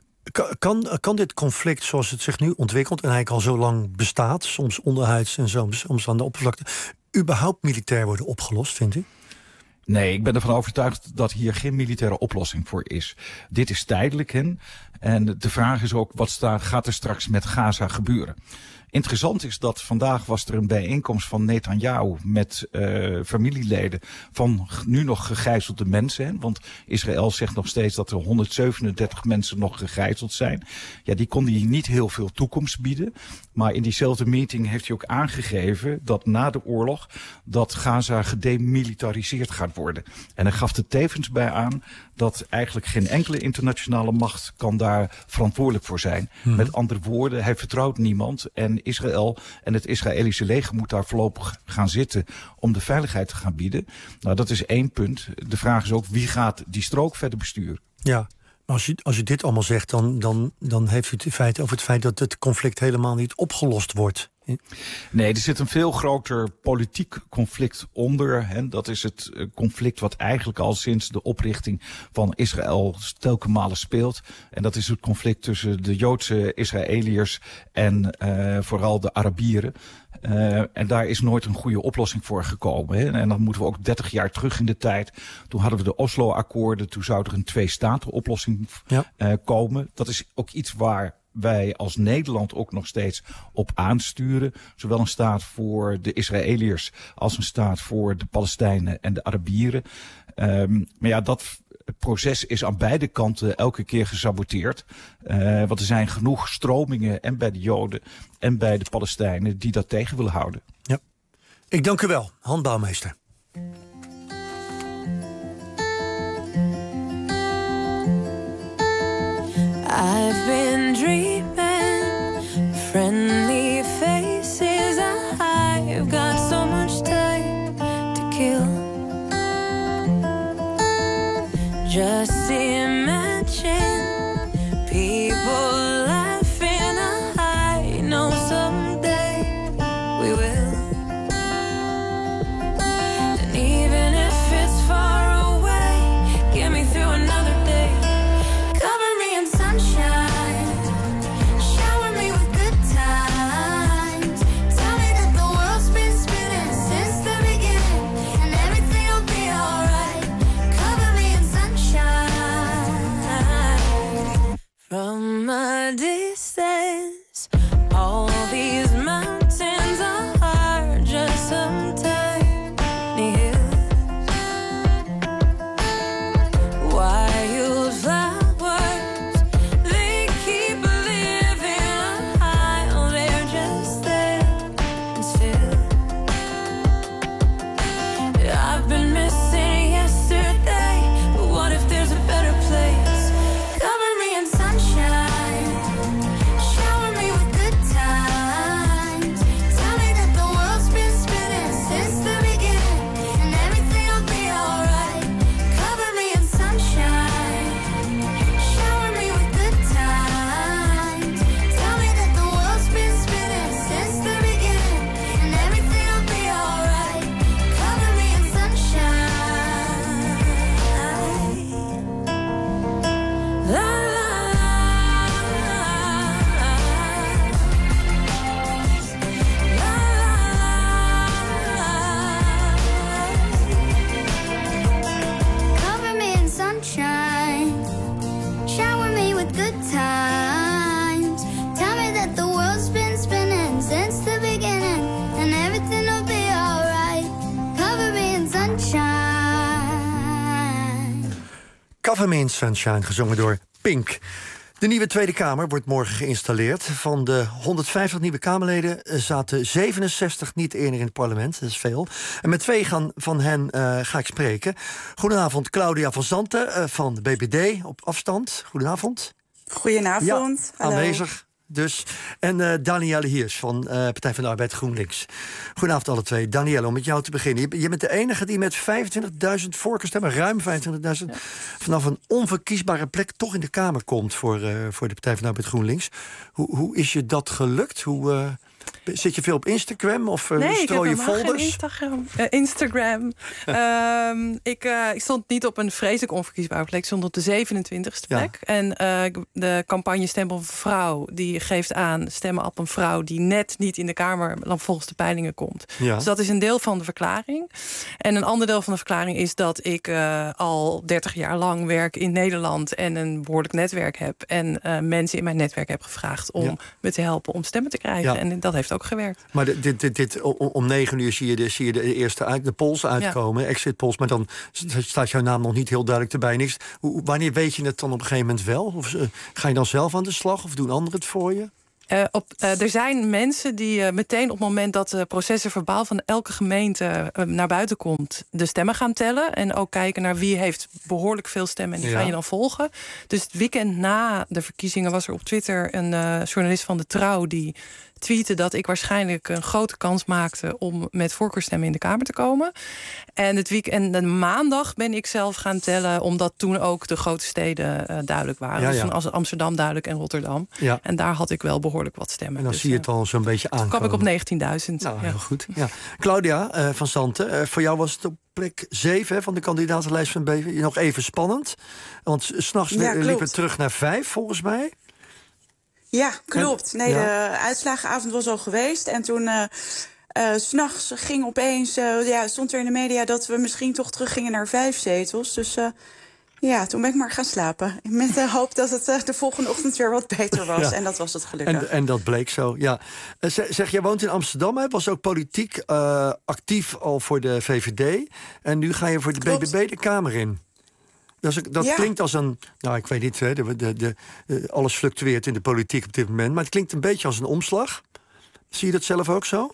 Kan, kan dit conflict zoals het zich nu ontwikkelt en eigenlijk al zo lang bestaat, soms onderhuids en soms, soms aan de oppervlakte, überhaupt militair worden opgelost, vindt u? Nee, ik ben ervan overtuigd dat hier geen militaire oplossing voor is. Dit is tijdelijk, hè? En de vraag is ook, wat staat, gaat er straks met Gaza gebeuren? Interessant is dat vandaag was er een bijeenkomst van Netanyahu met uh, familieleden van nu nog gegijzelde mensen. Hè? Want Israël zegt nog steeds dat er honderdzevenendertig mensen nog gegijzeld zijn. Ja, die kon die niet heel veel toekomst bieden. Maar in diezelfde meeting heeft hij ook aangegeven dat na de oorlog dat Gaza gedemilitariseerd gaat worden. En hij gaf er tevens bij aan dat eigenlijk geen enkele internationale macht kan daar verantwoordelijk voor zijn. Hmm. Met andere woorden, hij vertrouwt niemand en Israël en het Israëlische leger moet daar voorlopig gaan zitten om de veiligheid te gaan bieden. Nou, dat is één punt. De vraag is ook, wie gaat die strook verder besturen? Ja, maar als u, als u dit allemaal zegt, dan, dan, dan heeft u het in feite over het feit dat het conflict helemaal niet opgelost wordt. Nee, er zit een veel groter politiek conflict onder. Hè. Dat is het conflict wat eigenlijk al sinds de oprichting van Israël telkens malen speelt. En dat is het conflict tussen de Joodse Israëliërs en uh, vooral de Arabieren. Uh, en daar is nooit een goede oplossing voor gekomen. Hè. En dan moeten we ook dertig jaar terug in de tijd. Toen hadden we de Oslo-akkoorden. Toen zou er een twee-staten-oplossing ja. uh, komen. Dat is ook iets waar wij als Nederland ook nog steeds op aansturen. Zowel een staat voor de Israëliërs als een staat voor de Palestijnen en de Arabieren. Um, maar ja, dat proces is aan beide kanten elke keer gesaboteerd. Uh, want er zijn genoeg stromingen en bij de Joden en bij de Palestijnen die dat tegen willen houden. Ja. Ik dank u wel, Han Bouwmeester. I've been dreaming, friendly faces. I've got so much time to kill. Just imagine people laughing. I know someday we will. And even if it's far away, get me through another day. Cover me in sunshine, shower me with good times. Tell me that the world's been spinning since the beginning, and everything will be alright. Cover me in sunshine. From a distance, all these mountains are just some tiny hills. Wildflowers, they keep living while they're just there and still. I've been missing yesterday, but what if there's a better place? Cover me in sunshine, shower me with good times. Tell me that the world's been spinning since the beginning, and everything will be alright. Cover me in sunshine, shower me with good times. Tell me that the world's been spinning since the beginning, and everything will be alright. Cover me in sunshine. La la la, la Cover me in sunshine, shower me with good times. Tell me that the world's been spinning since the beginning, and everything will be alright. Cover me in sunshine. Cover Me in Sunshine, gezongen door Pink. De nieuwe Tweede Kamer wordt morgen geïnstalleerd. Van de honderdvijftig nieuwe Kamerleden zaten zevenenzestig niet eerder in het parlement. Dat is veel. En met twee gaan, van hen uh, ga ik spreken. Goedenavond, Claudia van Zanten uh, van de B B D op afstand. Goedenavond. Goedenavond. Ja, aanwezig dus. En uh, Danielle Hiers van uh, Partij van de Arbeid GroenLinks. Goedenavond alle twee. Danielle, om met jou te beginnen. Je, je bent de enige die met vijfentwintigduizend voorkeurstemmen, ruim vijfentwintigduizend... Ja. vanaf een onverkiesbare plek toch in de Kamer komt voor, uh, voor de Partij van de Arbeid GroenLinks. Hoe, hoe is je dat gelukt? Hoe... Uh, Zit je veel op Instagram of uh, nee, strooi je folders? Nee, ik heb Instagram. Uh, Instagram. uh, ik, uh, ik stond niet op een vreselijk onverkiesbare plek. Ik stond op de zevenentwintigste plek. Ja. En uh, de campagne Stem op een vrouw... die geeft aan stemmen op een vrouw... die net niet in de Kamer volgens de peilingen komt. Ja. Dus dat is een deel van de verklaring. En een ander deel van de verklaring is dat ik uh, al dertig jaar lang werk in Nederland... en een behoorlijk netwerk heb. En uh, mensen in mijn netwerk heb gevraagd om ja. me te helpen om stemmen te krijgen. Ja. En dat heeft ook gewerkt. Maar dit, dit, dit, om negen uur zie je de, zie je de eerste uit, de polls uitkomen, ja. exit polls, maar dan staat jouw naam nog niet heel duidelijk erbij. Niks. Hoe, wanneer weet je het dan op een gegeven moment wel? Of uh, ga je dan zelf aan de slag of doen anderen het voor je? Uh, op, uh, er zijn mensen die uh, meteen op het moment dat de processen verbaal van elke gemeente uh, naar buiten komt, de stemmen gaan tellen. En ook kijken naar wie heeft behoorlijk veel stemmen. En die ja. ga je dan volgen. Dus het weekend na de verkiezingen was er op Twitter een uh, journalist van de Trouw die tweette dat ik waarschijnlijk een grote kans maakte om met voorkeurstemmen in de Kamer te komen. En het weekend, de maandag ben ik zelf gaan tellen, omdat toen ook de grote steden uh, duidelijk waren. Ja, ja. Dus als Amsterdam duidelijk en Rotterdam. Ja. En daar had ik wel behoorlijk wat stemmen. En dan dus, zie je het al zo'n beetje aankomen. Toen kwam ik op negentienduizend. Nou, ja. heel goed. Ja. Claudia uh, van Zanten, uh, voor jou was het op plek zeven van de kandidatenlijst van B V. Nog even spannend. Want 's nachts ja, liep het terug naar vijf, volgens mij. Ja, klopt. Nee, ja. De uitslagenavond was al geweest. En toen uh, uh, 's nachts ging opeens, uh, ja, stond er in de media dat we misschien toch teruggingen naar vijf zetels. Dus uh, ja, toen ben ik maar gaan slapen. Met de hoop dat het uh, de volgende ochtend weer wat beter was. Ja. En dat was het gelukkig. En, en dat bleek zo, ja. Uh, zeg, jij woont in Amsterdam, hè? Was ook politiek uh, actief al voor de V V D. En nu ga je voor de Klopt. B B B de Kamer in. Dat, is, dat Ja. klinkt als een... Nou, ik weet niet, hè, de, de, de, uh, alles fluctueert in de politiek op dit moment... maar het klinkt een beetje als een omslag. Zie je dat zelf ook zo?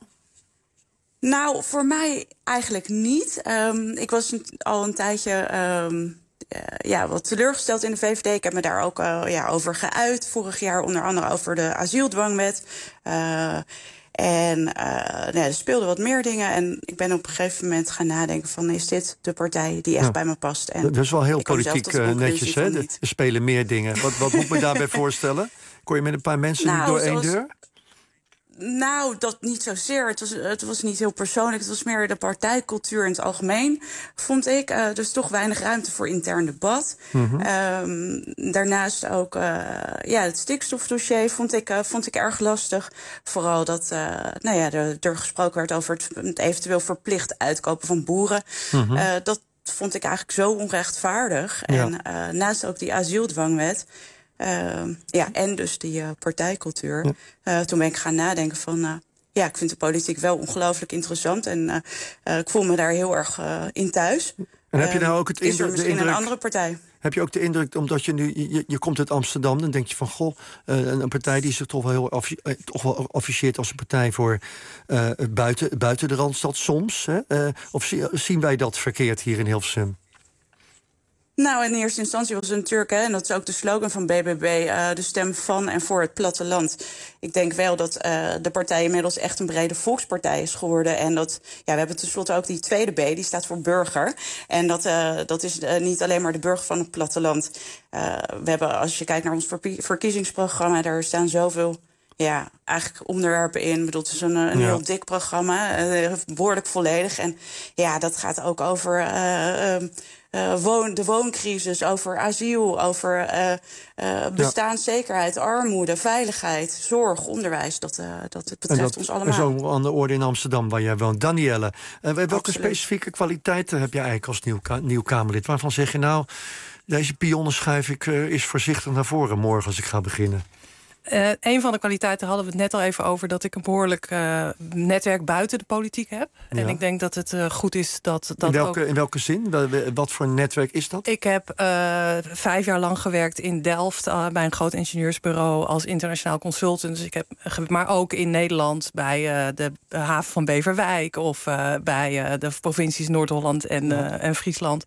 Nou, voor mij eigenlijk niet. Um, ik was een, al een tijdje um, uh, ja, wat teleurgesteld in de V V D. Ik heb me daar ook uh, ja, over geuit. Vorig jaar onder andere over de asieldwangwet. Uh, en uh, nou, er speelden wat meer dingen. En ik ben op een gegeven moment gaan nadenken van... is dit de partij die echt ja. bij me past? En dat is wel heel ik kwam politiek zelf tot de netjes, hè? Er spelen meer dingen. Wat, wat moet ik me daarbij voorstellen? Kon je met een paar mensen nou, niet door één zoals... deur? Nou, dat niet zozeer. Het was, het was niet heel persoonlijk. Het was meer de partijcultuur in het algemeen, vond ik. Uh, dus toch weinig ruimte voor intern debat. Mm-hmm. Um, daarnaast ook uh, ja, het stikstofdossier vond ik, uh, vond ik erg lastig. Vooral dat uh, nou ja, er, er gesproken werd over het, het eventueel verplicht uitkopen van boeren. Mm-hmm. Uh, dat vond ik eigenlijk zo onrechtvaardig. Ja. En uh, naast ook die asieldwangwet... Uh, ja, en dus die uh, partijcultuur. Ja. Uh, toen ben ik gaan nadenken van... Uh, ja, ik vind de politiek wel ongelooflijk interessant. En uh, uh, ik voel me daar heel erg uh, in thuis. En heb je nou ook het indruk, is er misschien de indruk, een andere partij? Heb je ook de indruk, omdat je nu... Je, je komt uit Amsterdam, dan denk je van... goh, uh, een partij die zich toch wel heel offi- uh, toch wel officieert als een partij voor uh, buiten, buiten de Randstad soms. Hè? Uh, of zie, zien wij dat verkeerd hier in Hilversum? Nou, in eerste instantie was het natuurlijk, hè, en dat is ook de slogan van B B B... Uh, de stem van en voor het platteland. Ik denk wel dat uh, de partij inmiddels echt een brede volkspartij is geworden. En dat, ja, we hebben tenslotte ook die tweede B, die staat voor burger. En dat, uh, dat is uh, niet alleen maar de burger van het platteland. Uh, we hebben, als je kijkt naar ons verpie- verkiezingsprogramma... daar staan zoveel... Ja, eigenlijk onderwerpen in. Ik bedoel, het is een, een ja. heel dik programma, uh, behoorlijk volledig. En ja, dat gaat ook over uh, uh, uh, woon, de wooncrisis, over asiel, over uh, uh, bestaanszekerheid, ja. armoede, veiligheid, zorg, onderwijs. Dat, uh, dat het betreft dat ons allemaal. Zo aan de orde in Amsterdam, waar jij woont. Danielle, uh, welke Absoluut. specifieke kwaliteiten heb je eigenlijk als nieuw, nieuw Kamerlid? Waarvan zeg je nou, deze pionnen schuif ik uh, eens voorzichtig naar voren morgen als ik ga beginnen? Uh, een van de kwaliteiten hadden we het net al even over... dat ik een behoorlijk uh, netwerk buiten de politiek heb. Ja. En ik denk dat het uh, goed is dat... dat in, welke, ook... in welke zin? Wat voor netwerk is dat? Ik heb uh, vijf jaar lang gewerkt in Delft... Uh, bij een groot ingenieursbureau als internationaal consultant. Dus ik heb, maar ook in Nederland bij uh, de haven van Beverwijk... of uh, bij uh, de provincies Noord-Holland en, uh, ja. en Friesland.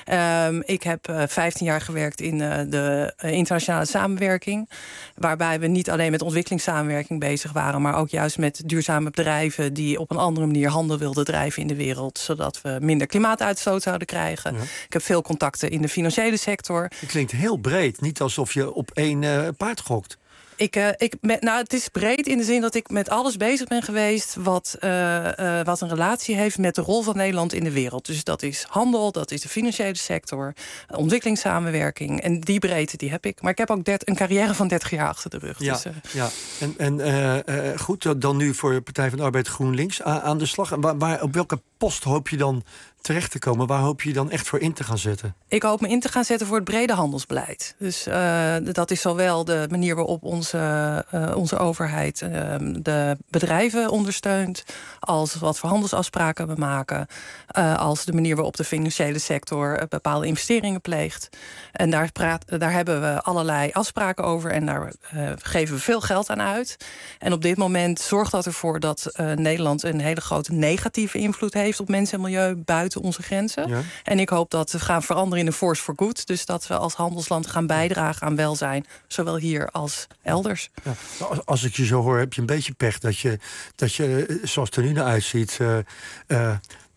Um, ik heb uh, vijftien jaar gewerkt in uh, de uh, internationale samenwerking... waarbij we niet alleen met ontwikkelingssamenwerking bezig waren... maar ook juist met duurzame bedrijven... die op een andere manier handel wilden drijven in de wereld... zodat we minder klimaatuitstoot zouden krijgen. Ja. Ik heb veel contacten in de financiële sector. Het klinkt heel breed, niet alsof je op één uh, paard gokt. Ik, uh, ik, met, nou, het is breed in de zin dat ik met alles bezig ben geweest... Wat, uh, uh, wat een relatie heeft met de rol van Nederland in de wereld. Dus dat is handel, dat is de financiële sector... ontwikkelingssamenwerking. En die breedte die heb ik. Maar ik heb ook dert, een carrière van dertig jaar achter de rug. Ja, dus, uh, ja. en, en uh, uh, goed, dan nu voor Partij van de Arbeid GroenLinks aan, aan de slag. Waar, waar, op welke post hoop je dan terecht te komen? Waar hoop je dan echt voor in te gaan zetten? Ik hoop me in te gaan zetten voor het brede handelsbeleid. Dus uh, dat is zowel de manier waarop onze, uh, onze overheid uh, de bedrijven ondersteunt... als wat voor handelsafspraken we maken... Uh, als de manier waarop de financiële sector uh, bepaalde investeringen pleegt. En daar, praat, daar hebben we allerlei afspraken over... en daar uh, geven we veel geld aan uit. En op dit moment zorgt dat ervoor dat uh, Nederland... een hele grote negatieve invloed heeft op mensen en milieu... buiten onze grenzen. Ja. En ik hoop dat we gaan veranderen in een force for good. Dus dat we als handelsland gaan bijdragen aan welzijn. Zowel hier als elders. Ja. Als ik je zo hoor, heb je een beetje pech dat je, dat je zoals het er nu naar uitziet... Uh, uh,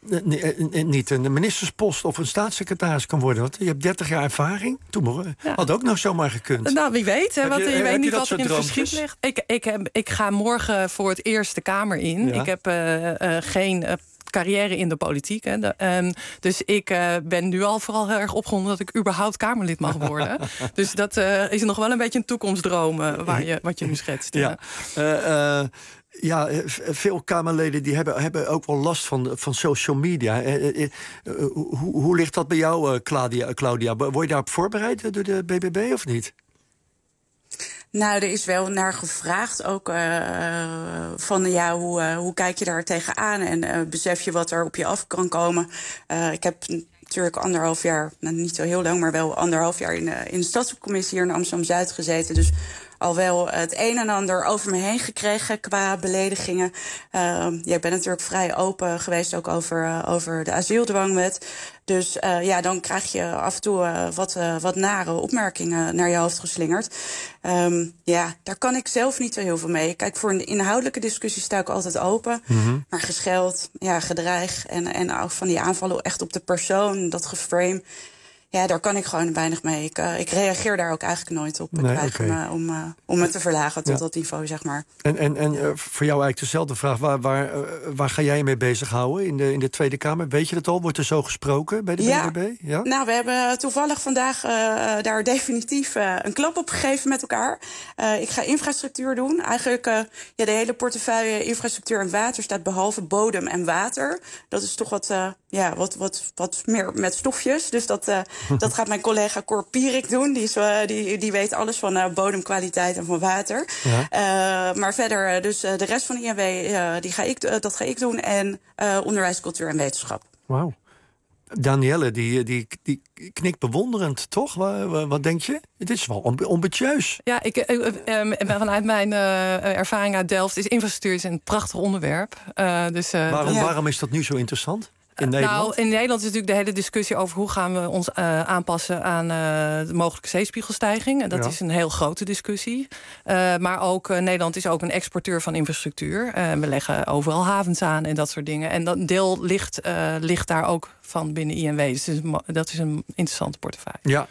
niet een ministerspost of een staatssecretaris kan worden. Want je hebt dertig jaar ervaring. Toen morgen. Ja. Had ook nog zomaar gekund. Nou, wie weet. Hè, wat, je, je weet niet wat er in het droompjes? verschiet ligt. Ik, ik, heb, ik ga morgen voor het eerst de Kamer in. Ja. Ik heb uh, uh, geen... Uh, carrière in de politiek. Hè. De, um, dus ik uh, ben nu al vooral heel erg opgewonden... dat ik überhaupt Kamerlid mag worden. Dus dat uh, is nog wel een beetje een toekomstdroom... Uh, waar je, wat je nu schetst. Ja, ja. Uh, uh, ja veel Kamerleden die hebben, hebben ook wel last van, van social media. Uh, uh, uh, hoe, hoe ligt dat bij jou, uh, Claudia, Claudia? Word je daarop voorbereid door de B B B of niet? Nou, er is wel naar gevraagd ook uh, van ja, hoe, uh, hoe kijk je daar tegenaan en uh, besef je wat er op je af kan komen. Uh, ik heb natuurlijk anderhalf jaar, nou, niet zo heel lang, maar wel anderhalf jaar in, uh, in de stadscommissie hier in Amsterdam-Zuid gezeten. Dus al wel het een en ander over me heen gekregen qua beledigingen. Uh, ja, ik ben natuurlijk vrij open geweest ook over, uh, over de asieldwangwet. Dus uh, ja, dan krijg je af en toe uh, wat, uh, wat nare opmerkingen naar je hoofd geslingerd. Um, ja, daar kan ik zelf niet zo heel veel mee. Kijk, voor een inhoudelijke discussie sta ik altijd open. Mm-hmm. Maar gescheld, ja, gedreig en, en ook van die aanvallen echt op de persoon, dat geframe. Ja, daar kan ik gewoon weinig mee. Ik, uh, ik reageer daar ook eigenlijk nooit op. Ik nee, krijg okay. me om, uh, om me te verlagen tot ja. dat niveau, zeg maar. En, en, en uh, voor jou eigenlijk dezelfde vraag. Waar, waar, uh, waar ga jij je mee bezighouden in de, in de Tweede Kamer? Weet je dat al? Wordt er zo gesproken bij de ja. B B B? Ja, nou, we hebben toevallig vandaag uh, daar definitief uh, een klap op gegeven met elkaar. Uh, ik ga infrastructuur doen. Eigenlijk uh, ja, de hele portefeuille infrastructuur en water staat behalve bodem en water. Dat is toch wat, uh, ja, wat, wat, wat meer met stofjes. Dus dat, uh, dat gaat mijn collega Cor Pierik doen. Die, is, uh, die, die weet alles van uh, bodemkwaliteit en van water. Ja. Uh, maar verder, uh, dus uh, de rest van de I N W, uh, die ga ik, uh, dat ga ik doen. En uh, onderwijs, cultuur en wetenschap. Wauw. Danielle, die, die, die knikt bewonderend, toch? Wat, wat denk je? Het is wel ambitieus. Ja, ik, uh, uh, vanuit mijn uh, ervaring uit Delft is infrastructuur is een prachtig onderwerp. Uh, dus, uh, waarom, ja. waarom is dat nu zo interessant? In Nederland? Nou, in Nederland is natuurlijk de hele discussie over hoe gaan we ons uh, aanpassen aan uh, de mogelijke zeespiegelstijging. En dat ja. is een heel grote discussie. Uh, maar ook uh, Nederland is ook een exporteur van infrastructuur. Uh, we leggen overal havens aan en dat soort dingen. En dat deel ligt, uh, ligt daar ook van binnen I N W. Dus dat is een interessante portefeuille. Ja.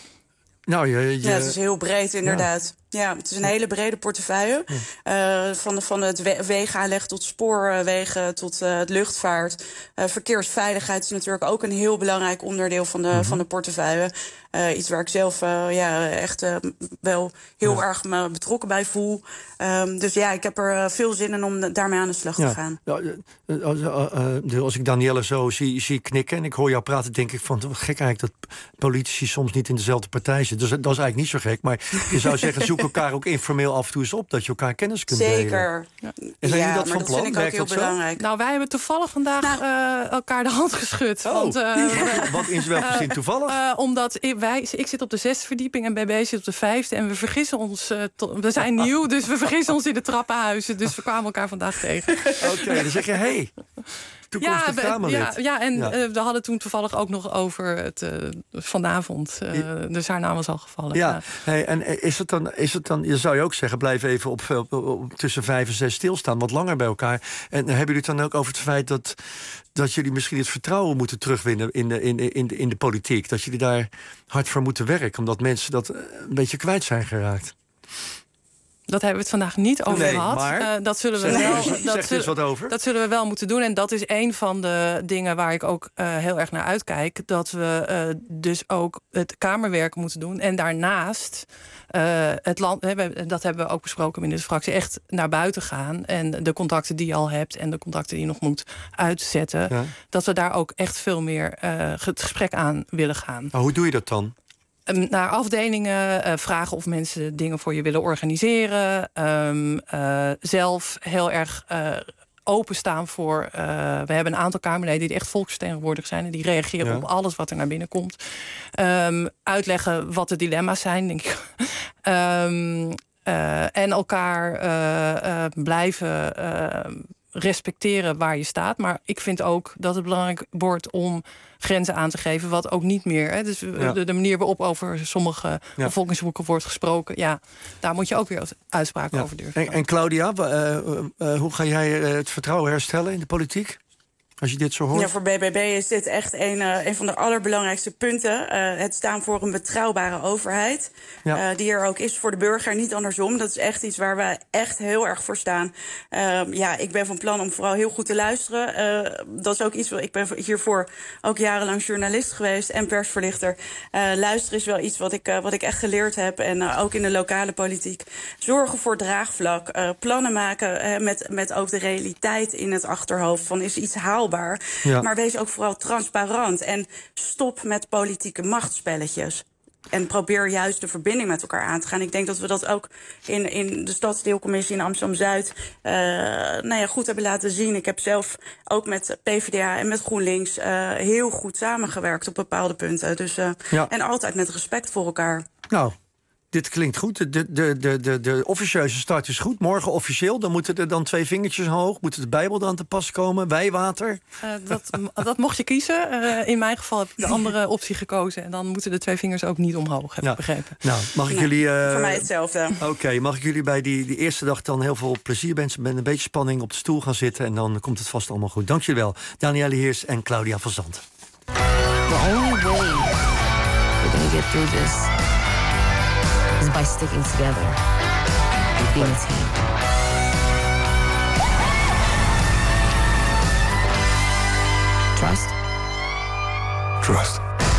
Nou, je, je... ja, het is heel breed inderdaad. Ja. Ja, het is een hele brede portefeuille. Ja. Uh, van, van het we- wegenaanleg tot spoorwegen, tot uh, het luchtvaart. Uh, verkeersveiligheid is natuurlijk ook een heel belangrijk onderdeel van de, mm-hmm. van de portefeuille. Uh, iets waar ik zelf uh, ja, echt uh, wel heel ja. erg me betrokken bij voel. Um, dus ja, ik heb er uh, veel zin in om daarmee aan de slag ja. te gaan. Ja, uh, uh, uh, als ik Danielle zo zie, zie knikken en ik hoor jou praten, denk ik van wat gek eigenlijk dat politici soms niet in dezelfde partij zitten. Dus dat is eigenlijk niet zo gek. Maar je zou zeggen, zoek elkaar ook informeel af en toe eens op, dat je elkaar kennis kunt Zeker. delen. Zeker. En zijn ja, jullie dat maar van dat plan? vind ik ook heel belangrijk. Nou, wij hebben toevallig vandaag nou. uh, elkaar de hand geschud. Oh. Want, uh, wat in welke zin toevallig? Uh, omdat ik, wij, ik zit op de zesde verdieping en B B zit op de vijfde. En we vergissen ons, uh, to, we zijn nieuw, dus we vergissen ons in de trappenhuizen. Dus we kwamen elkaar vandaag tegen. Oké, okay, dan zeg je, hé, hey, toekomstig ja, Kamerlid. Ja, ja, en ja. Uh, we hadden toen toevallig ook nog over het uh, vanavond. Uh, dus haar naam was al gevallen. Ja, ja. Hey, en is het, dan, is het dan, je zou je ook zeggen, blijf even op, op, op tussen vijf en zes stilstaan, wat langer bij elkaar. En hebben jullie het dan ook over het feit dat, dat jullie misschien het vertrouwen moeten terugwinnen in de, in, de, in, de, in de politiek? Dat jullie daar hard voor moeten werken, omdat mensen dat een beetje kwijt zijn geraakt? Dat hebben we het vandaag niet over nee, gehad. Maar, uh, dat zullen we zeg, wel. zeg, dat, zeg zullen, wat over. dat zullen we wel moeten doen. En dat is een van de dingen waar ik ook uh, heel erg naar uitkijk. Dat we uh, dus ook het kamerwerk moeten doen. En daarnaast uh, het land, hè, dat hebben we ook besproken in de fractie, echt naar buiten gaan. En de contacten die je al hebt en de contacten die je nog moet uitzetten. Ja. Dat we daar ook echt veel meer uh, het gesprek aan willen gaan. Maar hoe doe je dat dan? Naar afdelingen, uh, vragen of mensen dingen voor je willen organiseren. Um, uh, zelf heel erg uh, openstaan voor... Uh, we hebben een aantal Kamerleden die echt volksvertegenwoordigers zijn. En die reageren ja. op alles wat er naar binnen komt. Um, uitleggen wat de dilemma's zijn, denk ik. um, uh, en elkaar uh, uh, blijven... Uh, respecteren waar je staat. Maar ik vind ook dat het belangrijk wordt om grenzen aan te geven, wat ook niet meer. Hè. Dus ja. de, de manier waarop over sommige ja. bevolkingsgroepen wordt gesproken, ja, daar moet je ook weer uitspraken ja. over durven. En, en Claudia, uh, uh, hoe ga jij uh, het vertrouwen herstellen in de politiek? Als je dit zo hoort? Ja, voor B B B is dit echt een, uh, een van de allerbelangrijkste punten. Uh, het staan voor een betrouwbare overheid. Ja. Uh, die er ook is voor de burger, niet andersom. Dat is echt iets waar we echt heel erg voor staan. Uh, ja, ik ben van plan om vooral heel goed te luisteren. Uh, dat is ook iets, ik ben hiervoor ook jarenlang journalist geweest en persverlichter. Uh, luisteren is wel iets wat ik, uh, wat ik echt geleerd heb. En uh, ook in de lokale politiek. Zorgen voor draagvlak. Uh, plannen maken uh, met, met ook de realiteit in het achterhoofd. Van is iets haalbaar? Ja. Maar wees ook vooral transparant. En stop met politieke machtspelletjes. En probeer juist de verbinding met elkaar aan te gaan. Ik denk dat we dat ook in, in de Stadsdeelcommissie in Amsterdam-Zuid uh, nou ja, goed hebben laten zien. Ik heb zelf ook met PvdA en met GroenLinks uh, heel goed samengewerkt op bepaalde punten. Dus, uh, ja. En altijd met respect voor elkaar. Nou, dit klinkt goed. De, de, de, de, de officieuze start is goed. Morgen officieel. Dan moeten er dan twee vingertjes omhoog. Moet de Bijbel dan te pas komen? Wijwater? Uh, dat, dat mocht je kiezen. Uh, in mijn geval heb ik de andere optie gekozen. En dan moeten de twee vingers ook niet omhoog, heb ja. ik begrepen. Nou, mag ik nee, jullie... Uh, voor mij hetzelfde. Oké, okay, mag ik jullie bij die, die eerste dag dan heel veel plezier wensen? Met een beetje spanning op de stoel gaan zitten. En dan komt het vast allemaal goed. Dank jullie wel. Danielle Heers en Claudia van Zandt. The only way we're gonna get through this is by sticking together and being a team. Trust. Trust.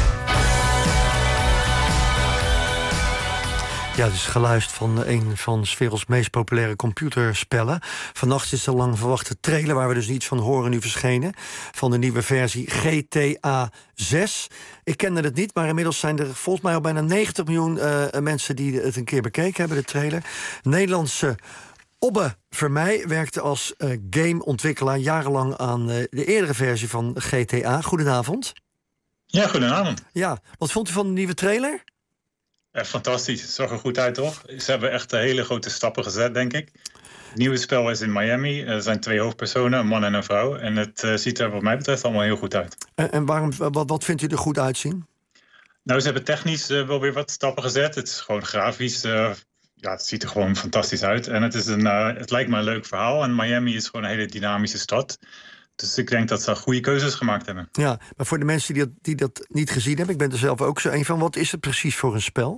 Ja, het is geluisterd van een van 's werelds meest populaire computerspellen. Vannacht is de lang verwachte trailer, waar we dus niets van horen, nu verschenen. Van de nieuwe versie G T A zes. Ik kende het niet, maar inmiddels zijn er volgens mij al bijna negentig miljoen uh, mensen die het een keer bekeken hebben, de trailer. Nederlandse Obbe Vermeij werkte als uh, gameontwikkelaar jarenlang aan uh, de eerdere versie van G T A. Goedenavond. Ja, goedenavond. Ja, wat vond u van de nieuwe trailer? Echt fantastisch. Het zag er goed uit, toch? Ze hebben echt hele grote stappen gezet, denk ik. Het nieuwe spel is in Miami. Er zijn twee hoofdpersonen, een man en een vrouw. En het uh, ziet er wat mij betreft allemaal heel goed uit. En, en waarom, wat, wat vindt u er goed uitzien? Nou, ze hebben technisch uh, wel weer wat stappen gezet. Het is gewoon grafisch. Uh, ja, het ziet er gewoon fantastisch uit. En het, is een, uh, het lijkt me een leuk verhaal. En Miami is gewoon een hele dynamische stad. Dus ik denk dat ze goede keuzes gemaakt hebben. Ja, maar voor de mensen die dat, die dat niet gezien hebben... ik ben er zelf ook zo een van, wat is het precies voor een spel?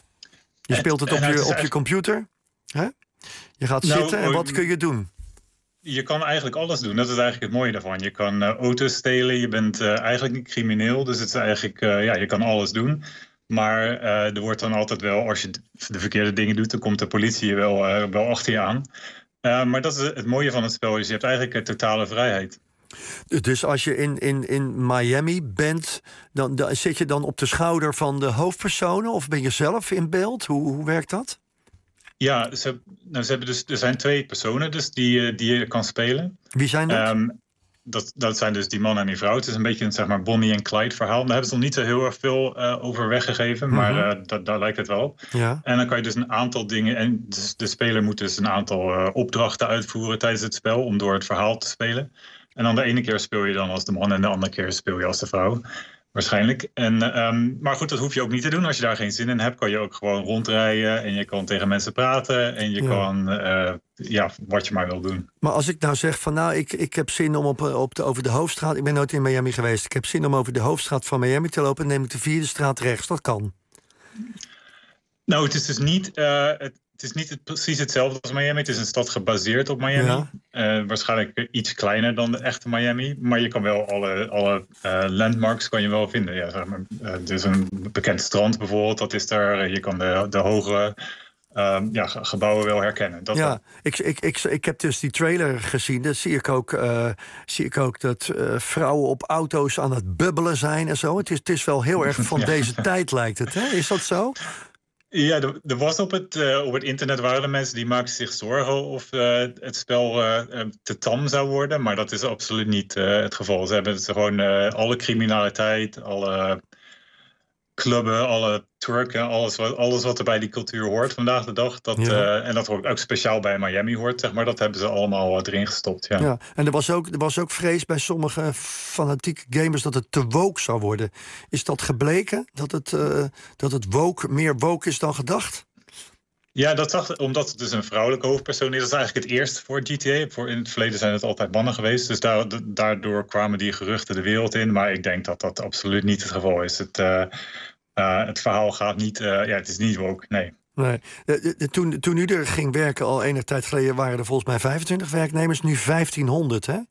Je speelt het op, je, op je computer, hè? Je gaat nou, zitten en wat kun je doen? Je kan eigenlijk alles doen, dat is eigenlijk het mooie daarvan. Je kan uh, auto's stelen, je bent uh, eigenlijk niet crimineel... dus het is eigenlijk, uh, ja, je kan alles doen... Maar uh, er wordt dan altijd wel, als je de verkeerde dingen doet... dan komt de politie je wel, uh, wel achter je aan... Uh, maar dat is het mooie van het spel, is je hebt eigenlijk een totale vrijheid. Dus als je in, in, in Miami bent, dan, dan zit je dan op de schouder van de hoofdpersonen... of ben je zelf in beeld? Hoe, hoe werkt dat? Ja, ze, nou, ze hebben dus, er zijn twee personen dus die, die je kan spelen. Wie zijn dat? Um, dat? Dat zijn dus die man en die vrouw. Het is een beetje een zeg maar Bonnie en Clyde verhaal. Daar hebben ze nog niet zo heel erg veel uh, over weggegeven, mm-hmm. maar uh, da, daar lijkt het wel. Ja. En dan kan je dus een aantal dingen... en de, de speler moet dus een aantal uh, opdrachten uitvoeren tijdens het spel... om door het verhaal te spelen. En dan de ene keer speel je dan als de man en de andere keer speel je als de vrouw. Waarschijnlijk. En, um, maar goed, dat hoef je ook niet te doen. Als je daar geen zin in hebt, kan je ook gewoon rondrijden... en je kan tegen mensen praten en je ja. kan... Uh, ja, wat je maar wil doen. Maar als ik nou zeg van nou, ik, ik heb zin om op, op de, over de hoofdstraat... ik ben nooit in Miami geweest. Ik heb zin om over de hoofdstraat van Miami te lopen... en neem ik de vierde straat rechts. Dat kan. Nou, het is dus niet... Uh, het, Het is niet het, precies hetzelfde als Miami. Het is een stad gebaseerd op Miami. Ja. Uh, waarschijnlijk iets kleiner dan de echte Miami. Maar je kan wel alle, alle uh, landmarks kan je wel vinden. Ja, zeg maar. uh, er is een bekend strand bijvoorbeeld. Dat is daar. Je kan de, de hoge uh, ja, gebouwen wel herkennen. Dat ja, wel. Ik, ik, ik, ik heb dus die trailer gezien. Dat zie ik ook, uh, zie ik ook dat uh, vrouwen op auto's aan het bubbelen zijn en zo. Het is, het is wel heel erg van ja. deze tijd, lijkt het. Hè? Is dat zo? Ja, er, er was op het, uh, op het internet waren er mensen die maakten zich zorgen of uh, het spel uh, te tam zou worden. Maar dat is absoluut niet uh, het geval. Ze hebben het gewoon uh, alle criminaliteit, alle clubben, alle trucken, alles wat, alles wat er bij die cultuur hoort vandaag de dag. Dat, ja. uh, en dat ook speciaal bij Miami hoort, zeg maar. Dat hebben ze allemaal uh, erin gestopt, ja. ja. En er was, ook, er was ook vrees bij sommige fanatieke gamers dat het te woke zou worden. Is dat gebleken? Dat het, uh, dat het woke meer woke is dan gedacht? Ja, dat zag, omdat het dus een vrouwelijke hoofdpersoon is. Dat is eigenlijk het eerste voor G T A. Voor in het verleden zijn het altijd mannen geweest. Dus daar, daardoor kwamen die geruchten de wereld in. Maar ik denk dat dat absoluut niet het geval is. Het, uh, uh, het verhaal gaat niet... Uh, ja, het is niet woke, nee. Nee. De, de, toen, toen u er ging werken, al enige tijd geleden... waren er volgens mij vijfentwintig werknemers. Nu vijftienhonderd, hè?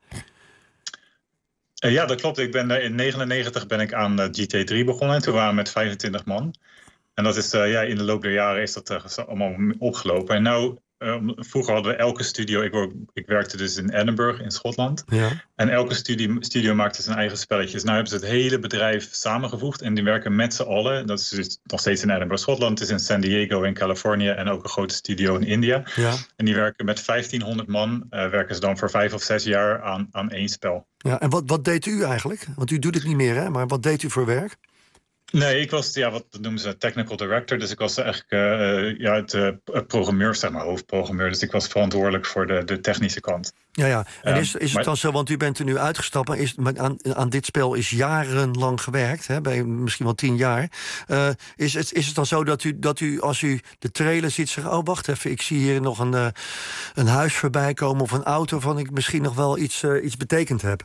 Uh, ja, dat klopt. Ik ben, uh, in negenennegentig ben ik aan uh, G T A drie begonnen. En toen waren we met vijfentwintig man. En dat is, uh, ja, in de loop der jaren is dat uh, allemaal opgelopen. En nou uh, vroeger hadden we elke studio... Ik, wor- ik werkte dus in Edinburgh in Schotland. Ja. En elke studio, studio maakte zijn eigen spelletjes. Nou hebben ze het hele bedrijf samengevoegd. En die werken met z'n allen. Dat is dus nog steeds in Edinburgh, Schotland. Het is in San Diego in Californië. En ook een grote studio in India. Ja. En die werken met vijftienhonderd man. Uh, werken ze dan voor vijf of zes jaar aan, aan één spel. Ja, en wat, wat deed u eigenlijk? Want u doet het niet meer, hè? Maar wat deed u voor werk? Nee, ik was, ja, wat noemen ze technical director. Dus ik was eigenlijk uh, ja, het uh, programmeur, zeg maar, hoofdprogrammeur. Dus ik was verantwoordelijk voor de, de technische kant. Ja, ja. En Um, is, is het maar- dan zo, want u bent er nu uitgestapt... maar is, maar aan, aan dit spel is jarenlang gewerkt, hè, bij misschien wel tien jaar. Uh, is, het, is het dan zo dat u, dat u, als u de trailer ziet, zegt... oh, wacht even, ik zie hier nog een, uh, een huis voorbij komen... of een auto van ik misschien nog wel iets, uh, iets betekend heb?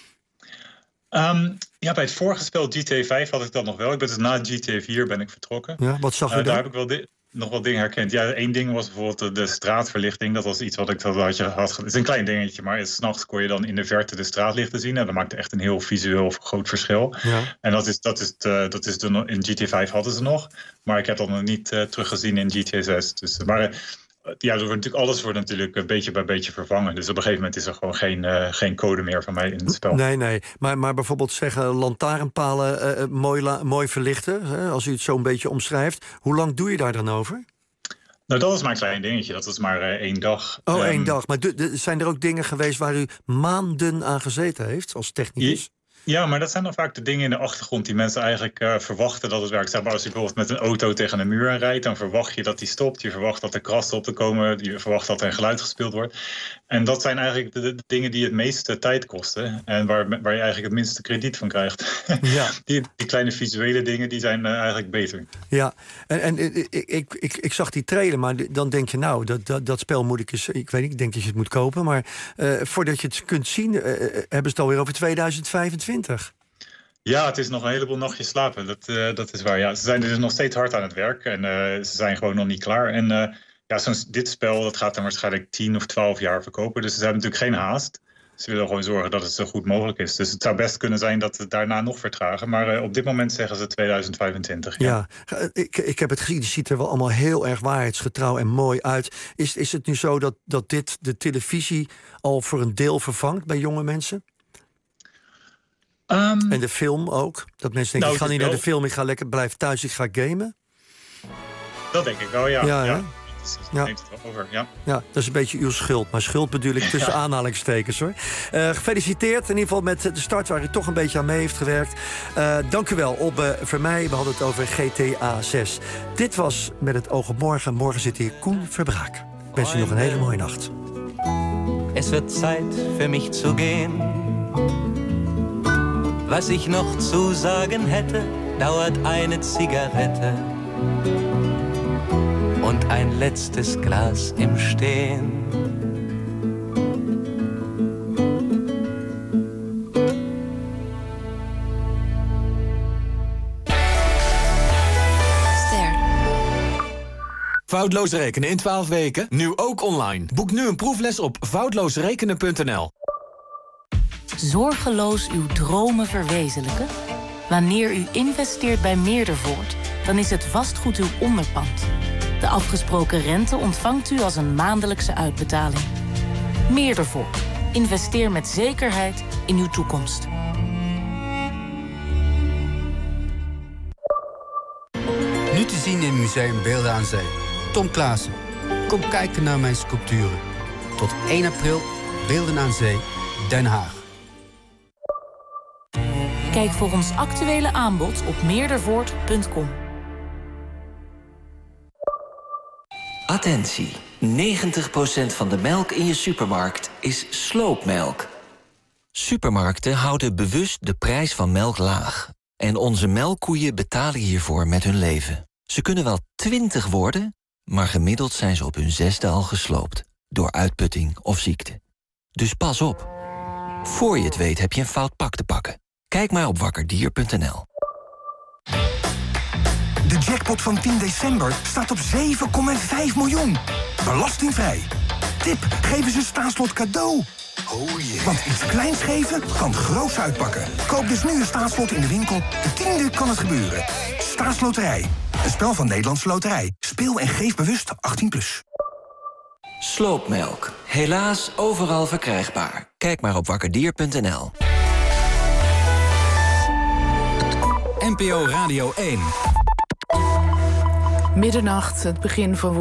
Um, ja, bij het vorige spel G T A vijf had ik dat nog wel. Ik ben dus na G T A vier ben ik vertrokken. Ja, wat zag u Uh, dan? daar heb ik wel di- nog wat dingen herkend. Ja, één ding was bijvoorbeeld de, de straatverlichting. Dat was iets wat ik dat had je had. ge- Het is een klein dingetje, maar 's nachts kon je dan in de verte de straatlichten zien. En dat maakte echt een heel visueel groot verschil. Ja. En dat is, dat is, het, uh, dat is de, no- in G T A vijf hadden ze nog. Maar ik heb dat nog niet uh, teruggezien in G T A zes. Dus, maar uh, ja, er wordt natuurlijk, alles wordt natuurlijk uh, beetje bij beetje vervangen. Dus op een gegeven moment is er gewoon geen, uh, geen code meer van mij in het spel. Nee, nee. Maar, maar bijvoorbeeld zeggen lantaarnpalen uh, mooi, la- mooi verlichten... Hè, als u het zo een beetje omschrijft. Hoe lang doe je daar dan over? Nou, dat was maar een klein dingetje. Dat was maar uh, één dag. Oh, Um, één dag. Maar du- du- zijn er ook dingen geweest waar u maanden aan gezeten heeft als technicus? Ja, maar dat zijn dan vaak de dingen in de achtergrond die mensen eigenlijk uh, verwachten dat het werkt. Zeg maar, als je bijvoorbeeld met een auto tegen een muur rijdt, dan verwacht je dat die stopt. Je verwacht dat er krassen op te komen. Je verwacht dat er een geluid gespeeld wordt. En dat zijn eigenlijk de, de dingen die het meeste tijd kosten. En waar, waar je eigenlijk het minste krediet van krijgt. Ja. die, die kleine visuele dingen, die zijn uh, eigenlijk beter. Ja, en, en ik, ik, ik, ik zag die trailer, maar dan denk je... nou, dat, dat, dat spel moet ik eens... ik weet niet, ik denk dat je het moet kopen... maar uh, voordat je het kunt zien, uh, hebben ze het alweer over tweeduizend vijfentwintig. Ja, het is nog een heleboel nachtjes slapen. Dat, uh, dat is waar. Ja, ze zijn dus nog steeds hard aan het werk. En uh, ze zijn gewoon nog niet klaar. En uh, ja, zo'n, dit spel dat gaat dan waarschijnlijk tien of twaalf jaar verkopen. Dus ze hebben natuurlijk geen haast. Ze willen gewoon zorgen dat het zo goed mogelijk is. Dus het zou best kunnen zijn dat het daarna nog vertragen. Maar uh, op dit moment zeggen ze tweeduizend vijfentwintig. Ja, Ja, ik, ik heb het gezien. Het ziet er wel allemaal heel erg waarheidsgetrouw en mooi uit. Is, is het nu zo dat, dat dit de televisie al voor een deel vervangt bij jonge mensen? Um, en de film ook? Dat mensen denken, nou, ik ga het niet is naar de wel- film, ik ga lekker blijven thuis, ik ga gamen. Dat denk ik wel, ja. Ja, ja. hè? Dat is- dat Ja. neemt het wel over, ja. Ja, dat is een beetje uw schuld. Maar schuld bedoel ik tussen Ja. aanhalingstekens, hoor. Uh, gefeliciteerd in ieder geval met de start waar u toch een beetje aan mee heeft gewerkt. Uh, dank u wel, Obbe Vermeij. We hadden het over G T A zes. Dit was Met het oog op morgen. Morgen zit hier Koen Verbraak. Ik wens u nog een hele mooie nacht. Es wird Zeit für mich zu gehen. Was ich noch zu sagen hätte, dauert eine Zigarette und ein letztes Glas im Stehen. Foutloos rekenen in twaalf weken, nu ook online. Boek nu een proefles op foutloosrekenen punt n l. Zorgeloos uw dromen verwezenlijken? Wanneer u investeert bij Meerdervoort, dan is het vastgoed uw onderpand. De afgesproken rente ontvangt u als een maandelijkse uitbetaling. Meerdervoort. Investeer met zekerheid in uw toekomst. Nu te zien in Museum Beelden aan Zee. Tom Klaassen. Kom kijken naar mijn sculpturen. Tot één april, Beelden aan Zee, Den Haag. Kijk voor ons actuele aanbod op meerdervoort punt com. Attentie, negentig procent van de melk in je supermarkt is sloopmelk. Supermarkten houden bewust de prijs van melk laag. En onze melkkoeien betalen hiervoor met hun leven. Ze kunnen wel twintig worden, maar gemiddeld zijn ze op hun zesde al gesloopt. Door uitputting of ziekte. Dus pas op. Voor je het weet heb je een fout pak te pakken. Kijk maar op wakkerdier punt n l. De jackpot van tien december staat op zeven komma vijf miljoen. Belastingvrij. Tip, geef eens een staatslot cadeau. Oh yeah. Want iets kleins geven kan groots uitpakken. Koop dus nu een staatslot in de winkel. De tiende kan het gebeuren. Staatsloterij. Een spel van Nederlandse Loterij. Speel en geef bewust achttien plus. Sloopmelk. Helaas overal verkrijgbaar. Kijk maar op wakkerdier punt n l. N P O Radio één. Middernacht, het begin van